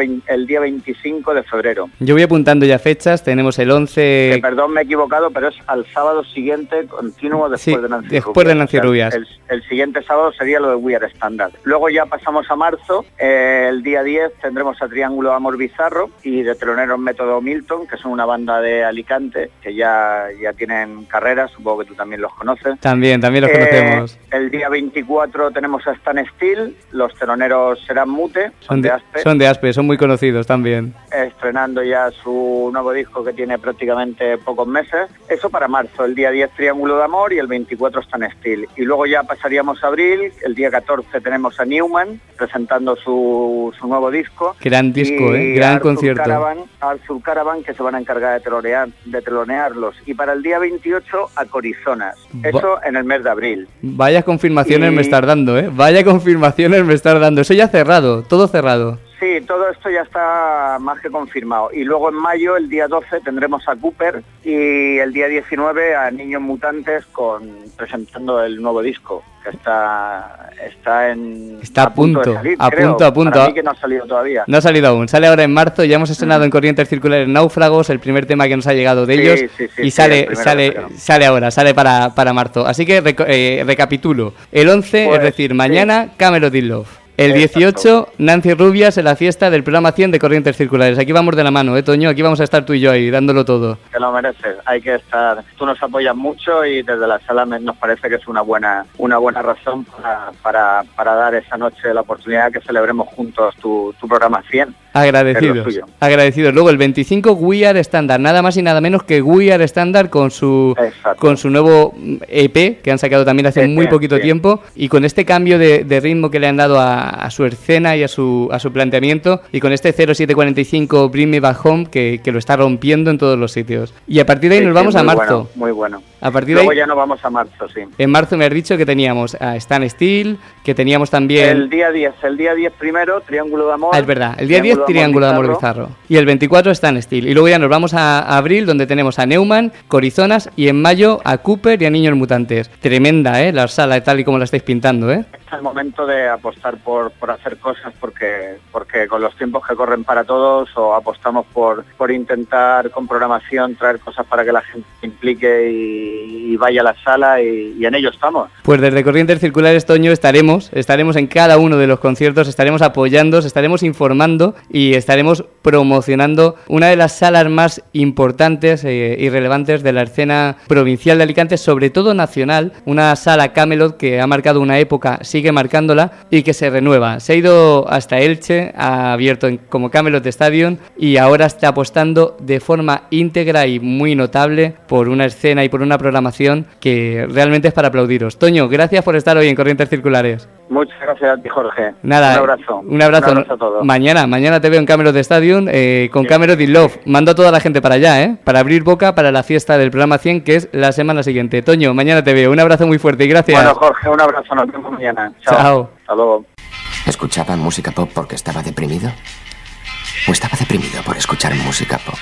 25 de febrero. Yo voy apuntando ya fechas, tenemos el 11... Perdón, me he equivocado, pero es al sábado siguiente, continuo después de Nancy Rubias. Después de Nancy Rubias. El siguiente sábado sería lo de We Are Standard. Luego ya pasamos a marzo, el día 10 tendremos a Triángulo de Amor Bizarro y de teloneros Método Milton, que son una banda de Alicante, que ya tienen carrera, supongo que tú también los conoces. También los conocemos. El día 24 tenemos a Stan Steel, los teloneros serán Mute, son de Aspe. Son de Aspe, son muy conocidos también. Estrenando ya su nuevo disco que tiene prácticamente pocos meses. Eso para marzo, el día 10 Triángulo de Amor y el 24 Stan Steel. Y luego ya pasaríamos a abril, el día 14 tenemos a Newman presentando su nuevo disco. Gran disco, gran concierto. Arthur Caravan, que se van a encargar de telonearlos. Y para el día 28 a Corizonas. Eso en el mes de abril. Vaya confirmaciones me estás dando, Vaya confirmaciones me estás dando. Eso ya cerrado, todo cerrado. Sí, todo esto ya está más que confirmado. Y luego en mayo, el día 12, tendremos a Cooper y el día 19 a Niños Mutantes presentando el nuevo disco, que está a punto de salir, creo. Para mí que no ha salido todavía. No ha salido aún, sale ahora en marzo, ya hemos estrenado en Corrientes Circulares Náufragos, el primer tema que nos ha llegado de ellos, y sale ahora, sale para marzo. Así que recapitulo, el 11, pues, es decir, mañana, Camelot in Love. El 18, Nancy Rubias en la fiesta del programa 100 de Corrientes Circulares. Aquí vamos de la mano, Toño, aquí vamos a estar tú y yo ahí, dándolo todo. Te lo mereces, hay que estar. Tú nos apoyas mucho y desde la sala nos parece que es una buena razón para dar esa noche la oportunidad que celebremos juntos tu programa 100. Agradecidos. Luego el 25, We Are Standard, nada más y nada menos que We Are Standard con su nuevo EP, que han sacado también hace muy poquito tiempo, y con este cambio de ritmo que le han dado a su escena y a su planteamiento, y con este 0745 Bring Me Back Home que lo está rompiendo en todos los sitios. Y a partir de ahí nos vamos a marzo. Muy bueno. A partir Luego de ahí, ya nos vamos a marzo, sí. En marzo me has dicho que teníamos a Stan Steel, que teníamos también... El día 10 primero, Triángulo de Amor. Es verdad, el día 10 Triángulo de Amor Bizarro. Y el 24 Stan Steel. Y luego ya nos vamos a abril, donde tenemos a Neumann, Corizonas, y en mayo a Cooper y a Niños Mutantes. Tremenda, la sala tal y como la estáis pintando, Es el momento de apostar por hacer cosas, porque con los tiempos que corren para todos, o apostamos por intentar con programación traer cosas para que la gente se implique y vaya a la sala, y en ello estamos. Pues desde Corrientes Circulares, Toño, estaremos en cada uno de los conciertos, estaremos apoyando, estaremos informando y estaremos promocionando una de las salas más importantes y relevantes de la escena provincial de Alicante, sobre todo nacional, una sala Camelot que ha marcado una época, sigue marcándola y que se renueva. Se ha ido hasta Elche, ha abierto como Camelot Stadium y ahora está apostando de forma íntegra y muy notable por una escena y por una programación que realmente es para aplaudiros. Toño, gracias por estar hoy en Corrientes Circulares. Muchas gracias a ti, Jorge. Nada, un abrazo a todos. Mañana te veo en Camelot Stadium con Camelot in Love. Mando a toda la gente para allá, para abrir boca para la fiesta del programa 100, que es la semana siguiente. Toño, mañana te veo. Un abrazo muy fuerte y gracias. Bueno, Jorge, un abrazo. Nos vemos mañana. Chao. Hasta luego. ¿Escuchaba música pop porque estaba deprimido? ¿O estaba deprimido por escuchar música pop?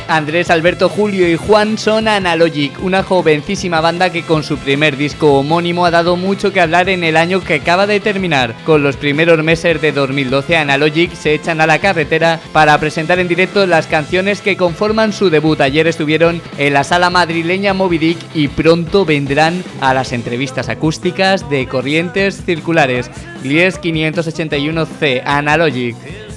Andrés, Alberto, Julio y Juan son Analogic, una jovencísima banda que con su primer disco homónimo ha dado mucho que hablar en el año que acaba de terminar. Con los primeros meses de 2012, Analogic se echan a la carretera para presentar en directo las canciones que conforman su debut. Ayer estuvieron en la sala madrileña Moby Dick y pronto vendrán a las entrevistas acústicas de Corrientes Circulares. Glies 581C, Analogic.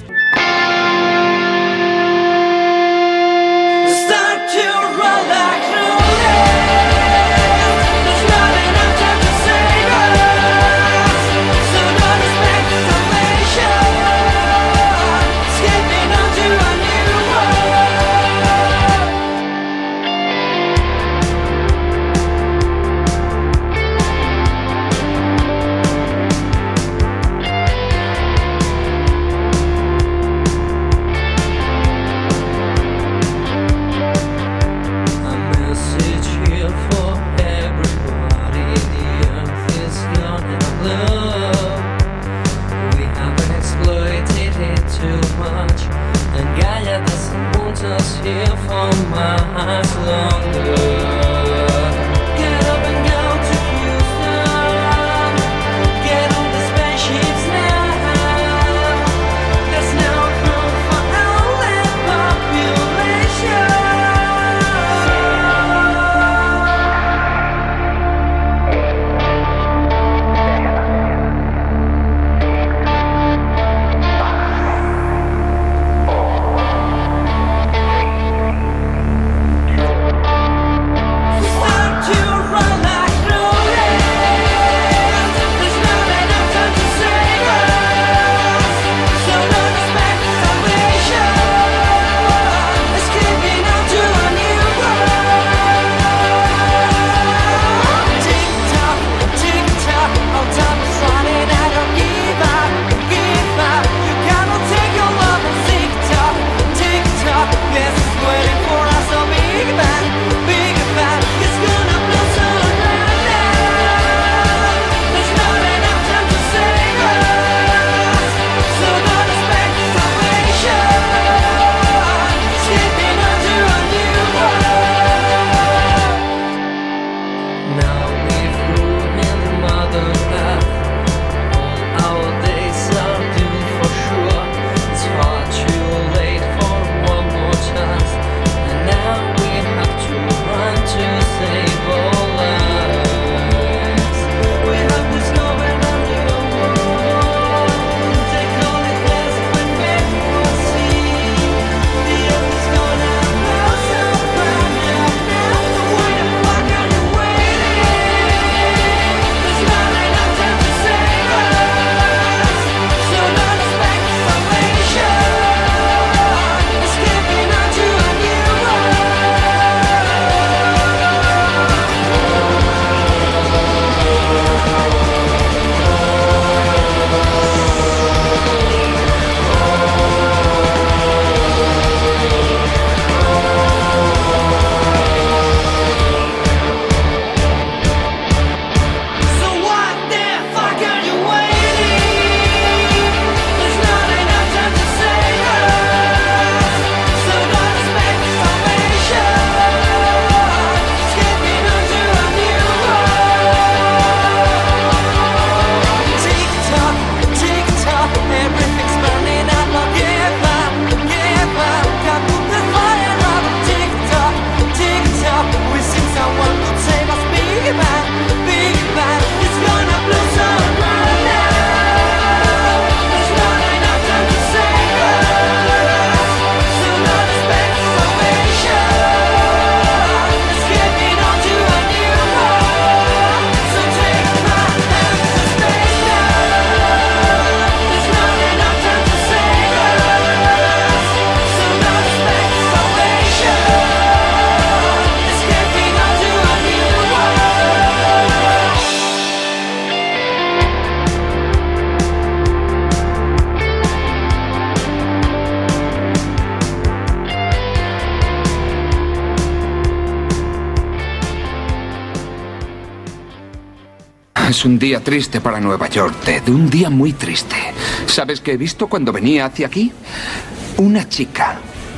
Es un día triste para Nueva York, Ted. Un día muy triste. ¿Sabes qué he visto cuando venía hacia aquí? Una chica.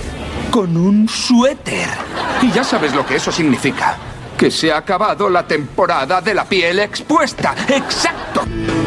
con un suéter. Y ya sabes lo que eso significa. Que se ha acabado la temporada de la piel expuesta. ¡Exacto!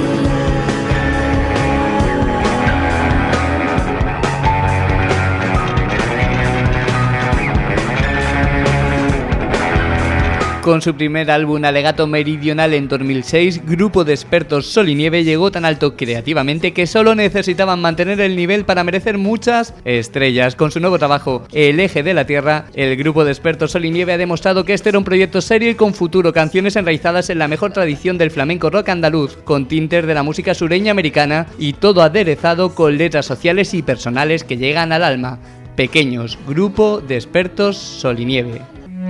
Con su primer álbum Alegato Meridional en 2006, Grupo de Expertos Sol y Nieve llegó tan alto creativamente que solo necesitaban mantener el nivel para merecer muchas estrellas. Con su nuevo trabajo, El Eje de la Tierra, el Grupo de Expertos Sol y Nieve ha demostrado que este era un proyecto serio y con futuro, canciones enraizadas en la mejor tradición del flamenco rock andaluz, con tintes de la música sureña americana y todo aderezado con letras sociales y personales que llegan al alma. Pequeños, Grupo de Expertos Sol y Nieve.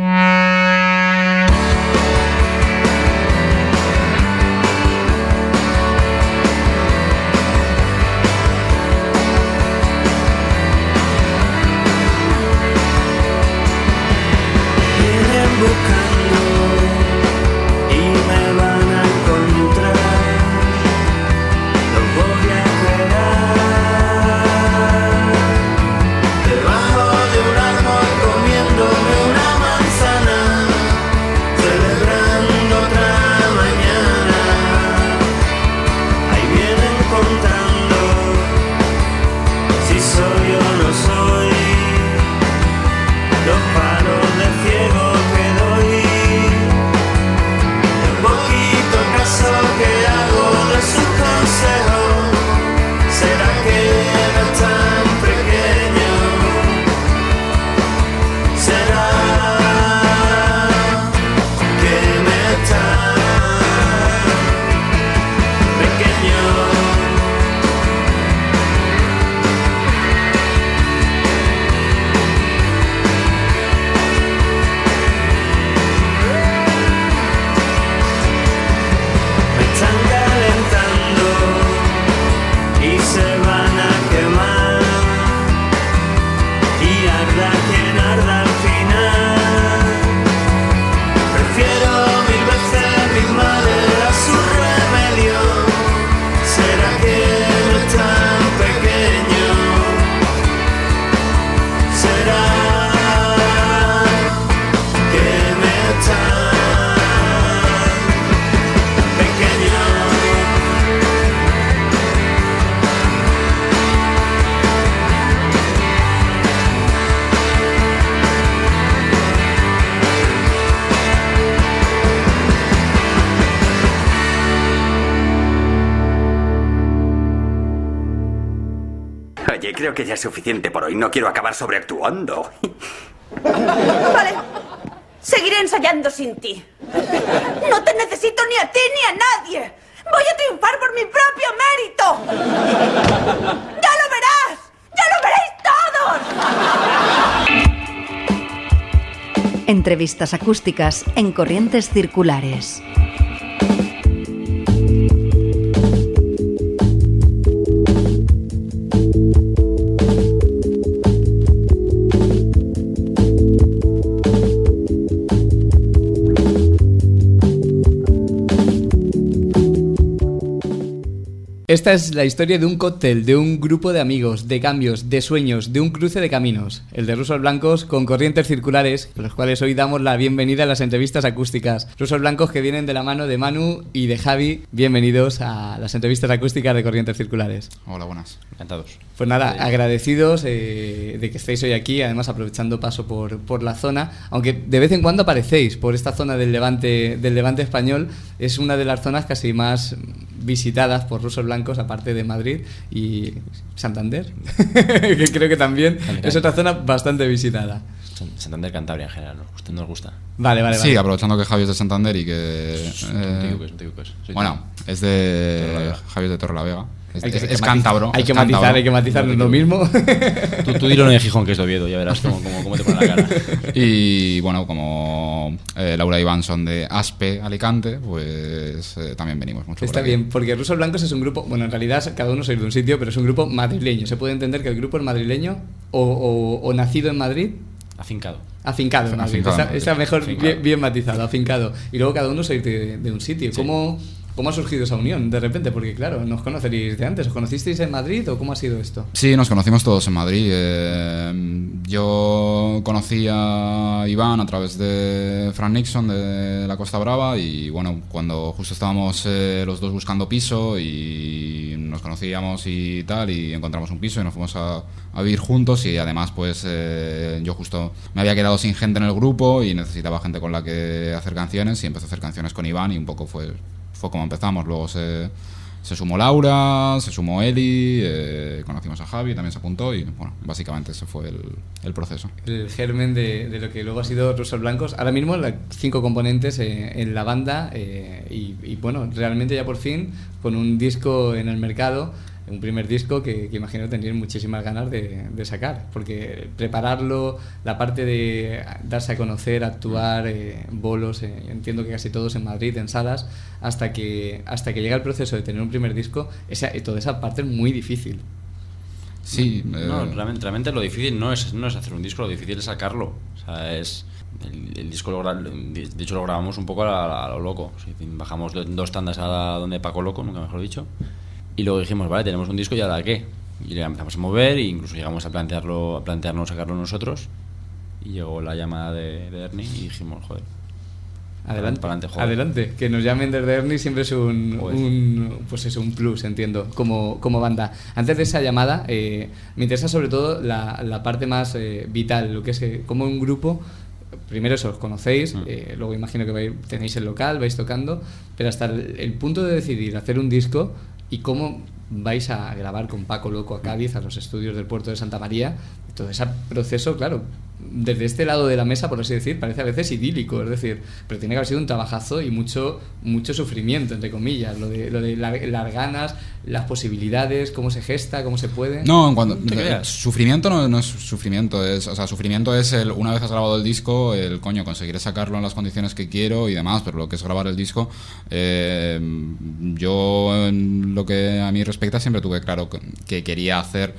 Creo que ya es suficiente por hoy. No quiero acabar sobreactuando. Vale. Seguiré ensayando sin ti. No te necesito ni a ti ni a nadie. Voy a triunfar por mi propio mérito. ¡Ya lo verás! ¡Ya lo veréis todos! Entrevistas acústicas en Corrientes Circulares. Esta es la historia de un cóctel, de un grupo de amigos, de cambios, de sueños, de un cruce de caminos. El de Rusos Blancos con Corrientes Circulares, a los cuales hoy damos la bienvenida a las entrevistas acústicas. Rusos Blancos que vienen de la mano de Manu y de Javi. Bienvenidos a las entrevistas acústicas de Corrientes Circulares. Hola, buenas. Encantados. Pues nada, agradecidos de que estéis hoy aquí, además aprovechando paso por la zona, aunque de vez en cuando aparecéis por esta zona del Levante español. Es una de las zonas casi más visitadas por Rusos Blancos, aparte de Madrid y Santander, que creo que también es otra zona bastante visitada. Santander, Cantabria en general, nos gusta. Vale. Sí, aprovechando que Javi es de Santander y que... Bueno, es de... Javi es de Torrelavega. Es cántabro. Hay que matizar, no es lo mismo. Tú dilo en Gijón, que es de Oviedo, ya verás cómo te pone la cara. Y bueno, como Laura y Iván son de Aspe, Alicante, pues también venimos mucho. Está bien, porque Rusos Blancos es un grupo, bueno, en realidad cada uno sois de un sitio, pero es un grupo madrileño. ¿Se puede entender que el grupo es madrileño o nacido en Madrid? Afincado en Madrid. Está mejor, bien matizado, afincado. Y luego cada uno sois de un sitio. Sí. ¿Cómo ha surgido esa unión de repente? Porque claro, no os conoceríais de antes. ¿Os conocisteis en Madrid o cómo ha sido esto? Sí, nos conocimos todos en Madrid. Yo conocí a Iván a través de Frank Nixon de la Costa Brava y bueno, cuando justo estábamos los dos buscando piso y nos conocíamos y tal, y encontramos un piso y nos fuimos a vivir juntos, y además pues yo justo me había quedado sin gente en el grupo y necesitaba gente con la que hacer canciones, y empecé a hacer canciones con Iván y un poco fue como empezamos. Luego se sumó Laura, se sumó Eli, conocimos a Javi, también se apuntó, y bueno, básicamente ese fue el proceso. El germen de lo que luego ha sido Rusos Blancos. Ahora mismo 5 componentes en la banda, y bueno, realmente ya por fin con un disco en el mercado, un primer disco que imagino tendrían muchísimas ganas de sacar, porque prepararlo, la parte de darse a conocer, actuar, bolos, entiendo que casi todos en Madrid, en salas, hasta que llega el proceso de tener un primer disco, toda esa parte es muy difícil. Sí, no, realmente lo difícil no es hacer un disco, lo difícil es sacarlo. O sea, es el disco de hecho lo grabamos un poco a lo loco. O sea, bajamos 2 tandas a donde Paco Loco, nunca mejor dicho. Y luego dijimos, vale, tenemos un disco, ¿y ahora qué? Y le empezamos a mover, e incluso llegamos a plantearnos sacarlo nosotros. Y llegó la llamada de Ernie y dijimos, joder, adelante, que nos llamen desde Ernie siempre es un plus, entiendo, como banda. Antes de esa llamada, me interesa sobre todo la parte más vital, lo que es como un grupo. Primero eso, os conocéis, luego imagino que tenéis el local, vais tocando, pero hasta el punto de decidir hacer un disco. ¿Y cómo vais a grabar con Paco Loco a Cádiz, a los estudios del puerto de Santa María? Todo ese proceso, claro, desde este lado de la mesa, por así decir, parece a veces idílico, es decir, pero tiene que haber sido un trabajazo y mucho sufrimiento, entre comillas, lo de las ganas, las posibilidades, cómo se gesta, cómo se puede. No, sufrimiento no es sufrimiento, sufrimiento es una vez has grabado el disco, conseguiré sacarlo en las condiciones que quiero y demás, pero lo que es grabar el disco, yo en lo que a mí respecta siempre tuve claro que quería hacer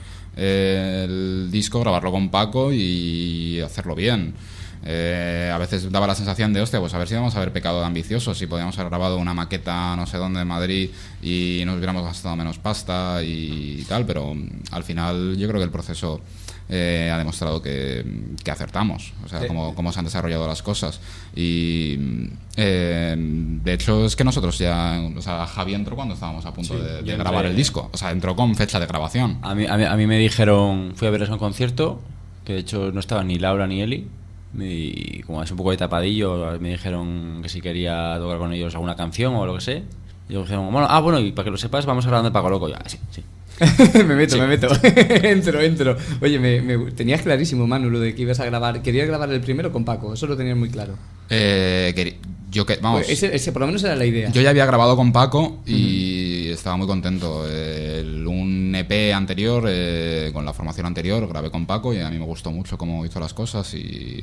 el disco, grabarlo con Paco y hacerlo bien. A veces daba la sensación de, hostia, pues a ver si vamos a haber pecado de ambiciosos, si podíamos haber grabado una maqueta no sé dónde en Madrid y nos hubiéramos gastado menos pasta y tal, pero al final yo creo que el proceso ha demostrado que acertamos, o sea, cómo se han desarrollado las cosas. Y de hecho es que nosotros ya, o sea, Javi entró cuando estábamos a punto de grabar el disco, o sea, entró con fecha de grabación. A mí me dijeron, fui a verles a un concierto, que de hecho no estaban ni Laura ni Eli, y como es un poco de tapadillo, me dijeron que si quería tocar con ellos alguna canción o lo que sé. Y yo dijeron, bueno, y para que lo sepas, vamos a hablar de Paco Loco. Ya, sí. me meto. entro. Oye, tenías clarísimo, Manu, lo de que ibas a grabar. ¿Querías grabar el primero con Paco? Eso lo tenías muy claro. Vamos. Ese por lo menos era la idea. Yo ya había grabado con Paco y estaba muy contento. Un EP anterior, con la formación anterior, grabé con Paco y a mí me gustó mucho cómo hizo las cosas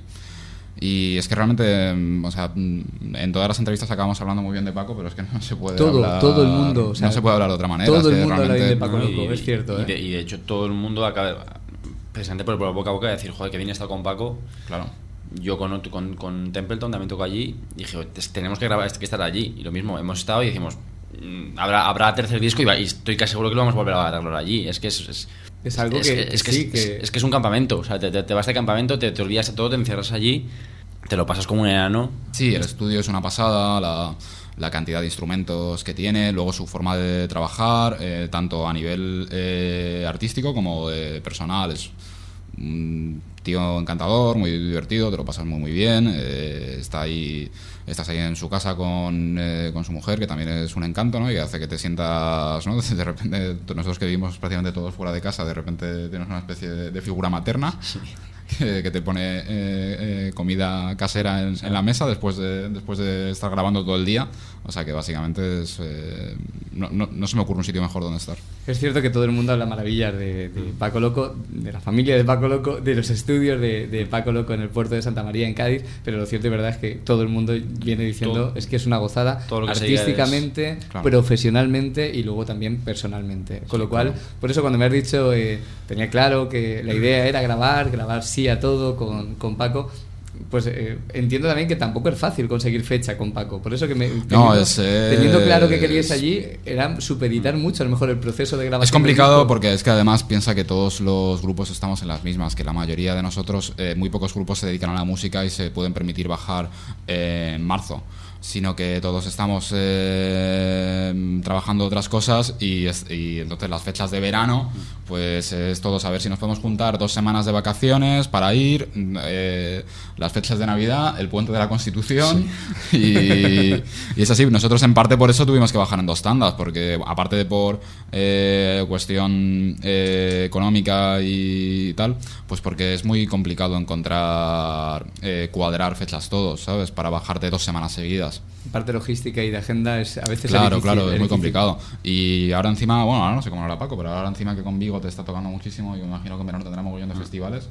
y es que realmente, o sea, en todas las entrevistas acabamos hablando muy bien de Paco, pero es que no se puede hablar... Todo el mundo... O sea, no se puede hablar de otra manera. Todo el mundo habla bien de Paco Loco, es cierto. Y de hecho todo el mundo acaba, precisamente por boca a boca, de decir, joder, que bien he estado con Paco. Claro. Yo con Templeton también toco allí y dije, tenemos que estar allí. Y lo mismo, hemos estado y decimos, habrá tercer disco y estoy casi seguro que lo vamos a volver a grabar allí. Es que es algo es que es un campamento. O sea, te vas de campamento, te olvidas de todo, te encierras allí, te lo pasas como un enano. Sí, el estudio es una pasada, la cantidad de instrumentos que tiene, luego su forma de trabajar, tanto a nivel artístico como personal. Es un tío encantador, muy divertido, te lo pasas muy bien. Estás ahí en su casa con su mujer, que también es un encanto, ¿no? Y hace que te sientas, ¿no? De repente, nosotros que vivimos prácticamente todos fuera de casa, de repente tienes una especie de figura materna. Sí. Que te pone comida casera en la mesa después de estar grabando todo el día. O sea que básicamente no se me ocurre un sitio mejor donde estar. Es cierto que todo el mundo habla maravillas de Paco Loco, de la familia de Paco Loco, de los estudios de Paco Loco en el puerto de Santa María en Cádiz, pero lo cierto y verdad es que todo el mundo viene diciendo es que es una gozada artísticamente, claro, profesionalmente y luego también personalmente. Con lo cual, claro, por eso cuando me has dicho tenía claro que la idea era grabar sí a todo con Paco, pues entiendo también que tampoco es fácil conseguir fecha con Paco. Por eso que teniendo claro que queríais allí, era supeditar mucho a lo mejor el proceso de grabación. Es complicado porque es que además piensa que todos los grupos estamos en las mismas, que la mayoría de nosotros, muy pocos grupos se dedican a la música y se pueden permitir bajar en marzo, sino que todos estamos trabajando otras cosas y entonces las fechas de verano pues es todo saber si nos podemos juntar 2 semanas de vacaciones para ir, las fechas de Navidad, el puente de la Constitución, y es así. Nosotros en parte por eso tuvimos que bajar en 2 tandas, porque aparte de por cuestión económica y tal, pues porque es muy complicado encontrar cuadrar fechas todos, ¿sabes? Para bajarte 2 semanas seguidas. Parte logística y de agenda es a veces claro, es muy complicado. Y ahora encima, bueno, ahora no sé cómo lo hará Paco, pero ahora encima que con Vigo te está tocando muchísimo, y me imagino que en verano tendrá mogollón de festivales,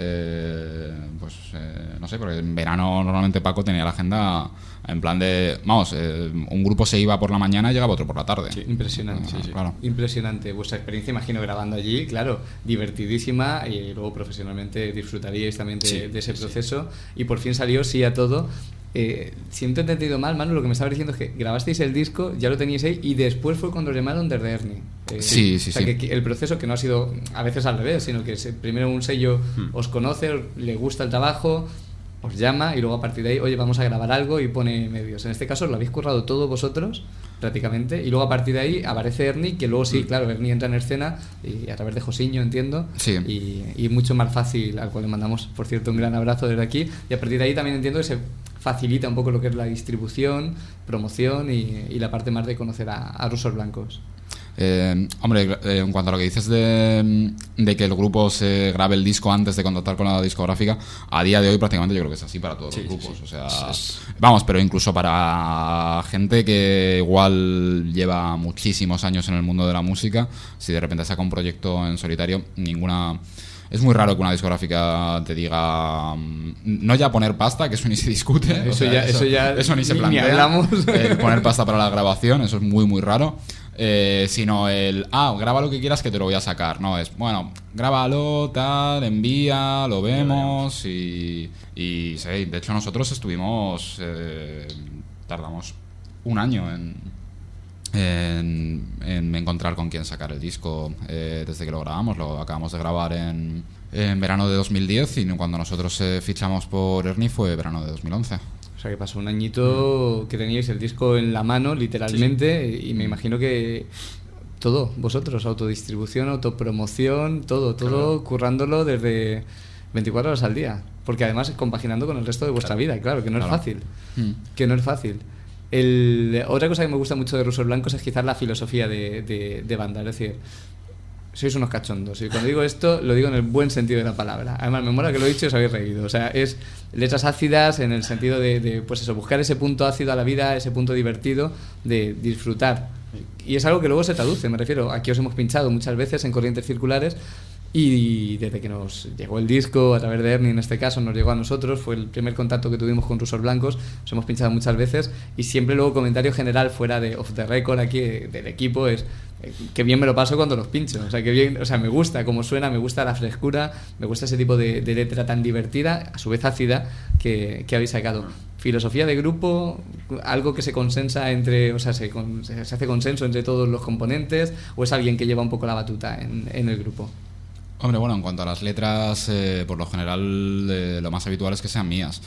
no sé, porque en verano normalmente Paco tenía la agenda en plan de, vamos, un grupo se iba por la mañana y llegaba otro por la tarde. Sí, impresionante. Claro. Impresionante. Vuestra experiencia, imagino, grabando allí, claro, divertidísima, y luego profesionalmente disfrutaríais también de ese proceso, y por fin salió sí a todo. Si no te he entendido mal, Manu, lo que me estabas diciendo es que grabasteis el disco, ya lo teníais ahí, y después fue cuando os llamaron de Ernie. Sí. Que el proceso, que no ha sido a veces al revés, sino que primero un sello os conoce, le gusta el trabajo, os llama, y luego a partir de ahí, oye, vamos a grabar algo, y pone medios. En este caso lo habéis currado todo vosotros prácticamente, y luego a partir de ahí aparece Ernie, que luego sí, claro, Ernie entra en escena y a través de Josiño, entiendo, y mucho más fácil, al cual le mandamos, por cierto, un gran abrazo desde aquí, y a partir de ahí también entiendo que se facilita un poco lo que es la distribución, promoción y la parte más de conocer a Rusos Blancos. Hombre, en cuanto a lo que dices de que el grupo se grabe el disco antes de contactar con la discográfica, a día de hoy prácticamente yo creo que es así para todos los grupos. O sea, vamos, pero incluso para gente que igual lleva muchísimos años en el mundo de la música, si de repente saca un proyecto en solitario, es muy raro que una discográfica te diga, no ya poner pasta, que eso ni se discute, eso ni se plantea, poner pasta para la grabación, eso es muy muy raro, sino graba lo que quieras que te lo voy a sacar. No, es, bueno, grábalo, tal, envía, lo vemos, y sí, de hecho nosotros estuvimos, tardamos 1 año en encontrar con quién sacar el disco. Desde que lo grabamos, lo acabamos de grabar en verano de 2010, y cuando nosotros fichamos por Ernie fue verano de 2011. O sea que pasó 1 añito que teníais el disco en la mano, literalmente, y me imagino que todo, vosotros, autodistribución, autopromoción, todo currándolo desde 24 horas al día, porque además compaginando con el resto de vuestra vida, claro, que no es fácil, que no es fácil. Otra cosa que me gusta mucho de Rusos Blancos es quizás la filosofía de banda, es decir, sois unos cachondos, y cuando digo esto lo digo en el buen sentido de la palabra. Además me mola que lo he dicho y os habéis reído. O sea, es letras ácidas en el sentido de pues eso, buscar ese punto ácido a la vida, ese punto divertido de disfrutar, y es algo que luego se traduce, me refiero, aquí os hemos pinchado muchas veces en Corrientes Circulares, y desde que nos llegó el disco a través de Ernie, en este caso nos llegó a nosotros, fue el primer contacto que tuvimos con Rusos Blancos, os hemos pinchado muchas veces, y siempre luego comentario general fuera de off the record aquí del equipo es que bien me lo paso cuando los pincho, o sea, que bien, o sea, me gusta cómo suena, me gusta la frescura, me gusta ese tipo de letra tan divertida, a su vez ácida, que habéis sacado. Filosofía de grupo, algo que se consensa entre, o sea, se hace consenso entre todos los componentes, o es alguien que lleva un poco la batuta en el grupo. Hombre, bueno, en cuanto a las letras, por lo general lo más habitual es que sean mías.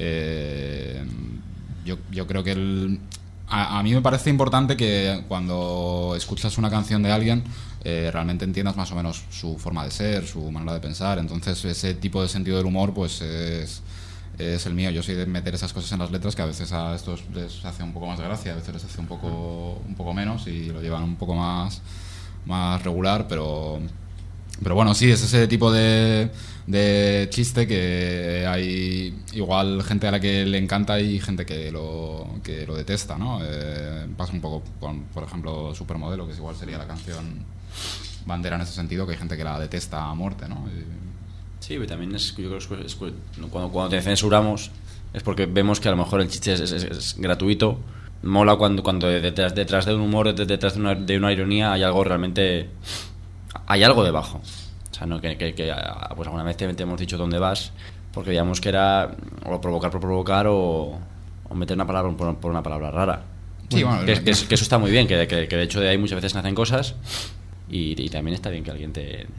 Yo creo que a mí me parece importante que cuando escuchas una canción de alguien realmente entiendas más o menos su forma de ser, su manera de pensar. Entonces ese tipo de sentido del humor pues es el mío. Yo soy de meter esas cosas en las letras, que a veces a estos les hace un poco más de gracia, a veces les hace un poco menos, y lo llevan un poco más regular, pero bueno, sí, es ese tipo de chiste que hay igual gente a la que le encanta y gente que lo detesta, ¿no? Pasa un poco con, por ejemplo, Supermodelo, que igual sería la canción bandera en ese sentido, que hay gente que la detesta a muerte, ¿no? Sí, pero también yo creo que es cuando te censuramos es porque vemos que a lo mejor el chiste es gratuito. Mola cuando detrás de un humor, detrás de una ironía hay algo realmente... Hay algo debajo. O sea, no que pues alguna vez te hemos dicho dónde vas, porque veíamos que era o provocar por provocar o meter una palabra por una palabra rara. Sí, bueno, que eso está muy bien, que de hecho de ahí muchas veces nacen cosas y también está bien que alguien te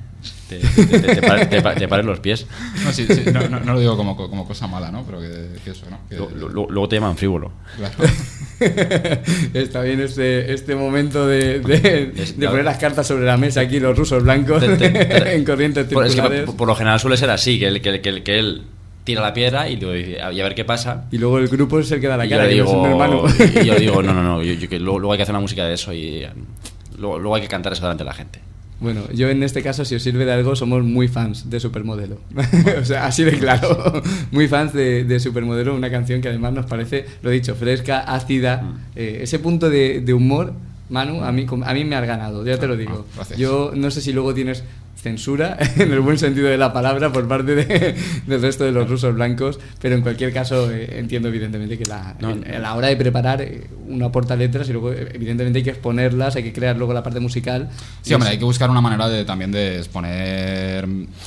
pare los pies. No, sí, no lo digo como cosa mala, ¿no? Pero que eso, ¿no? Que luego te llaman frívolo. Claro. Está bien este momento de poner las cartas sobre la mesa aquí, los rusos blancos, en corrientes circulares. Es que por lo general suele ser así, que él tira la piedra y a ver qué pasa. Y luego el grupo es el que da la cara, y yo digo, mi hermano. Y yo digo, no, que luego hay que hacer una música de eso y luego hay que cantar eso delante de la gente. Bueno, yo en este caso, si os sirve de algo, somos muy fans de Supermodelo. O sea, así de claro. Muy fans de Supermodelo, una canción que además nos parece, lo he dicho, fresca, ácida. Ese punto de humor, Manu, a mí me has ganado, ya te lo digo. Yo no sé si luego tienes censura, en el buen sentido de la palabra, por parte del resto de los rusos blancos, pero en cualquier caso entiendo evidentemente que a la hora de preparar uno aporta letras y luego evidentemente hay que exponerlas, hay que crear luego la parte musical. Sí, hombre, hay que buscar una manera también de exponer...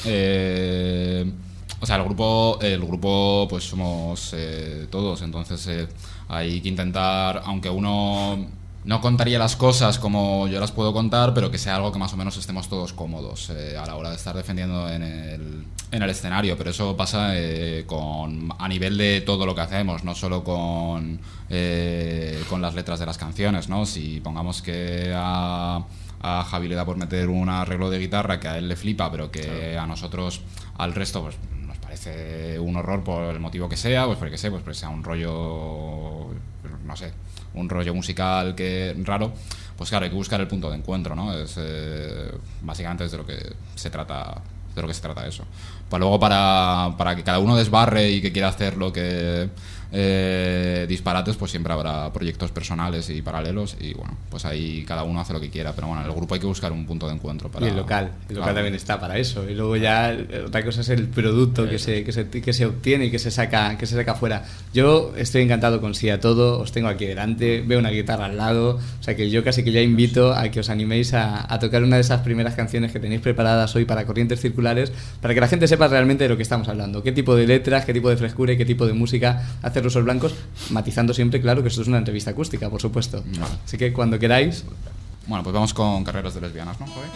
o sea, el grupo pues somos todos, entonces hay que intentar, aunque uno no contaría las cosas como yo las puedo contar, pero que sea algo que más o menos estemos todos cómodos a la hora de estar defendiendo en el escenario. Pero eso pasa a nivel de todo lo que hacemos, no solo con las letras de las canciones, ¿no? Si pongamos que a Javi le da por meter un arreglo de guitarra que a él le flipa, pero que a nosotros, al resto, pues nos parece un horror por el motivo que sea, pues porque sea un rollo, no sé, un rollo musical que raro, pues claro, hay que buscar el punto de encuentro, ¿no? Es básicamente es de lo que se trata eso. Pues luego para que cada uno desbarre y que quiera hacer lo que disparates, pues siempre habrá proyectos personales y paralelos y bueno, pues ahí cada uno hace lo que quiera, pero bueno, en el grupo hay que buscar un punto de encuentro para... Y el local también está para eso, y luego ya otra cosa es el producto que se obtiene y que se saca fuera. Yo estoy encantado con Sí a Todo, os tengo aquí delante, veo una guitarra al lado, o sea que yo casi que ya invito a que os animéis a tocar una de esas primeras canciones que tenéis preparadas hoy para Corrientes Circulares, para que la gente sepa realmente de lo que estamos hablando, qué tipo de letras, qué tipo de frescura y qué tipo de música hace Rusos Blancos, matizando siempre, claro, que esto es una entrevista acústica, por supuesto. Vale. Así que cuando queráis... Bueno, pues vamos con Carreras de Lesbianas, ¿no, Javi?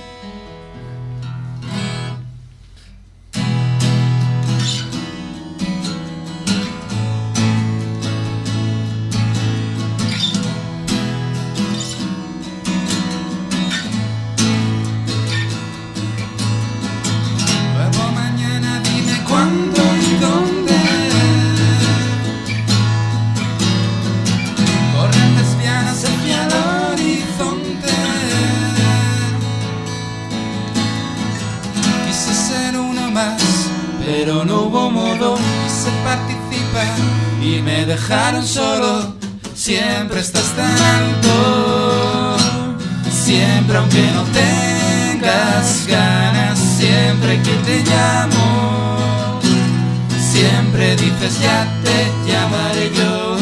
Luego mañana dime cuándo y dónde. Hacia el horizonte, quise ser uno más, pero no hubo modo. Quise participar y me dejaron solo. Siempre estás tan alto, siempre aunque no tengas ganas, siempre que te llamo, siempre dices ya te llamaré yo.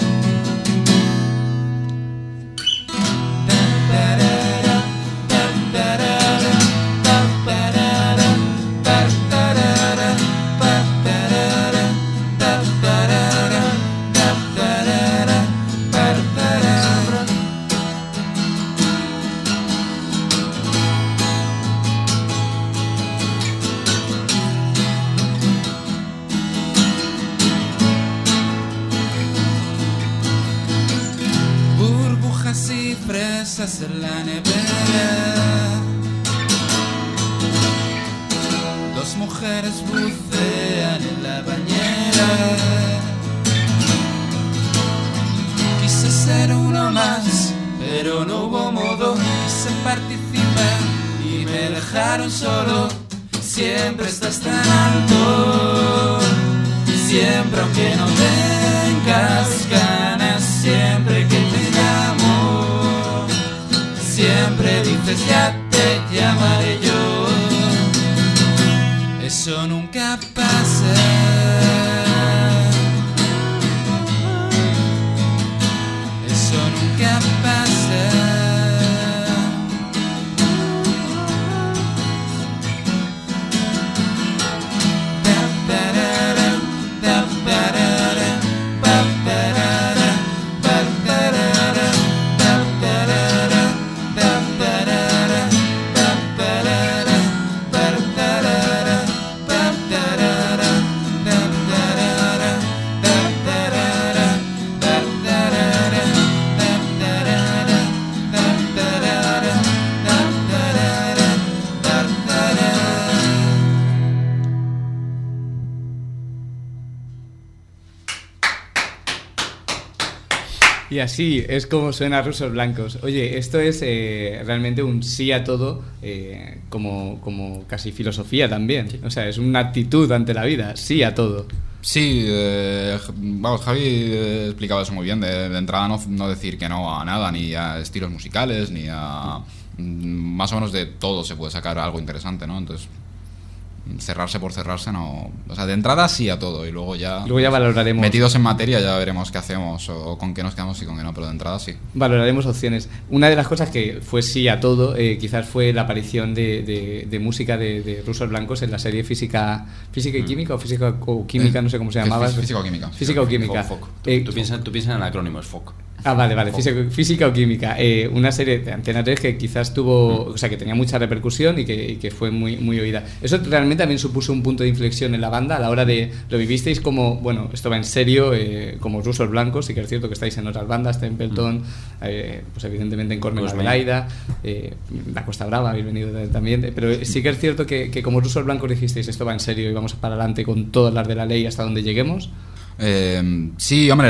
En la nevera, dos mujeres bucean en la bañera. Quise ser uno más, pero no hubo modo. Quise participar y me dejaron solo. Siempre estás tan alto, siempre aunque no tengas ganas, siempre que te llamo, siempre dices ya te llamaré yo. Eso nunca pasa. Eso nunca pasa. Da, da, da, da. Y así es como suena Rusos Blancos. Oye, esto es realmente un sí a todo, como casi filosofía también. O sea, es una actitud ante la vida, sí a todo. Sí, vamos, Javi explicaba eso muy bien. De entrada no decir que no a nada, ni a estilos musicales, ni a... Más o menos de todo se puede sacar algo interesante, ¿no? Entonces... cerrarse por cerrarse no, o sea, de entrada sí a todo y luego ya valoraremos, metidos en materia ya veremos qué hacemos o con qué nos quedamos y con qué no, pero de entrada sí valoraremos opciones. Una de las cosas que fue sí a todo quizás fue la aparición de música de Rusos Blancos en la serie Física y Química o Física o Química, no sé cómo se llamaba. Física o Química. Física o Química. FOC. Tú piensas en el acrónimo, es FOC. Ah, vale, Física o Química. Una serie de Antena 3 que quizás tuvo, o sea, que tenía mucha repercusión y que fue muy, muy oída. Eso realmente también supuso un punto de inflexión en la banda a la hora de... Lo vivisteis como, bueno, esto va en serio, como Rusos Blancos, sí que es cierto que estáis en otras bandas, Templeton, pues evidentemente en Cormen Adelaida, La Costa Brava habéis venido también, pero sí que es cierto que como Rusos Blancos dijisteis, esto va en serio y vamos para adelante con todas las de la ley hasta donde lleguemos. Sí, hombre,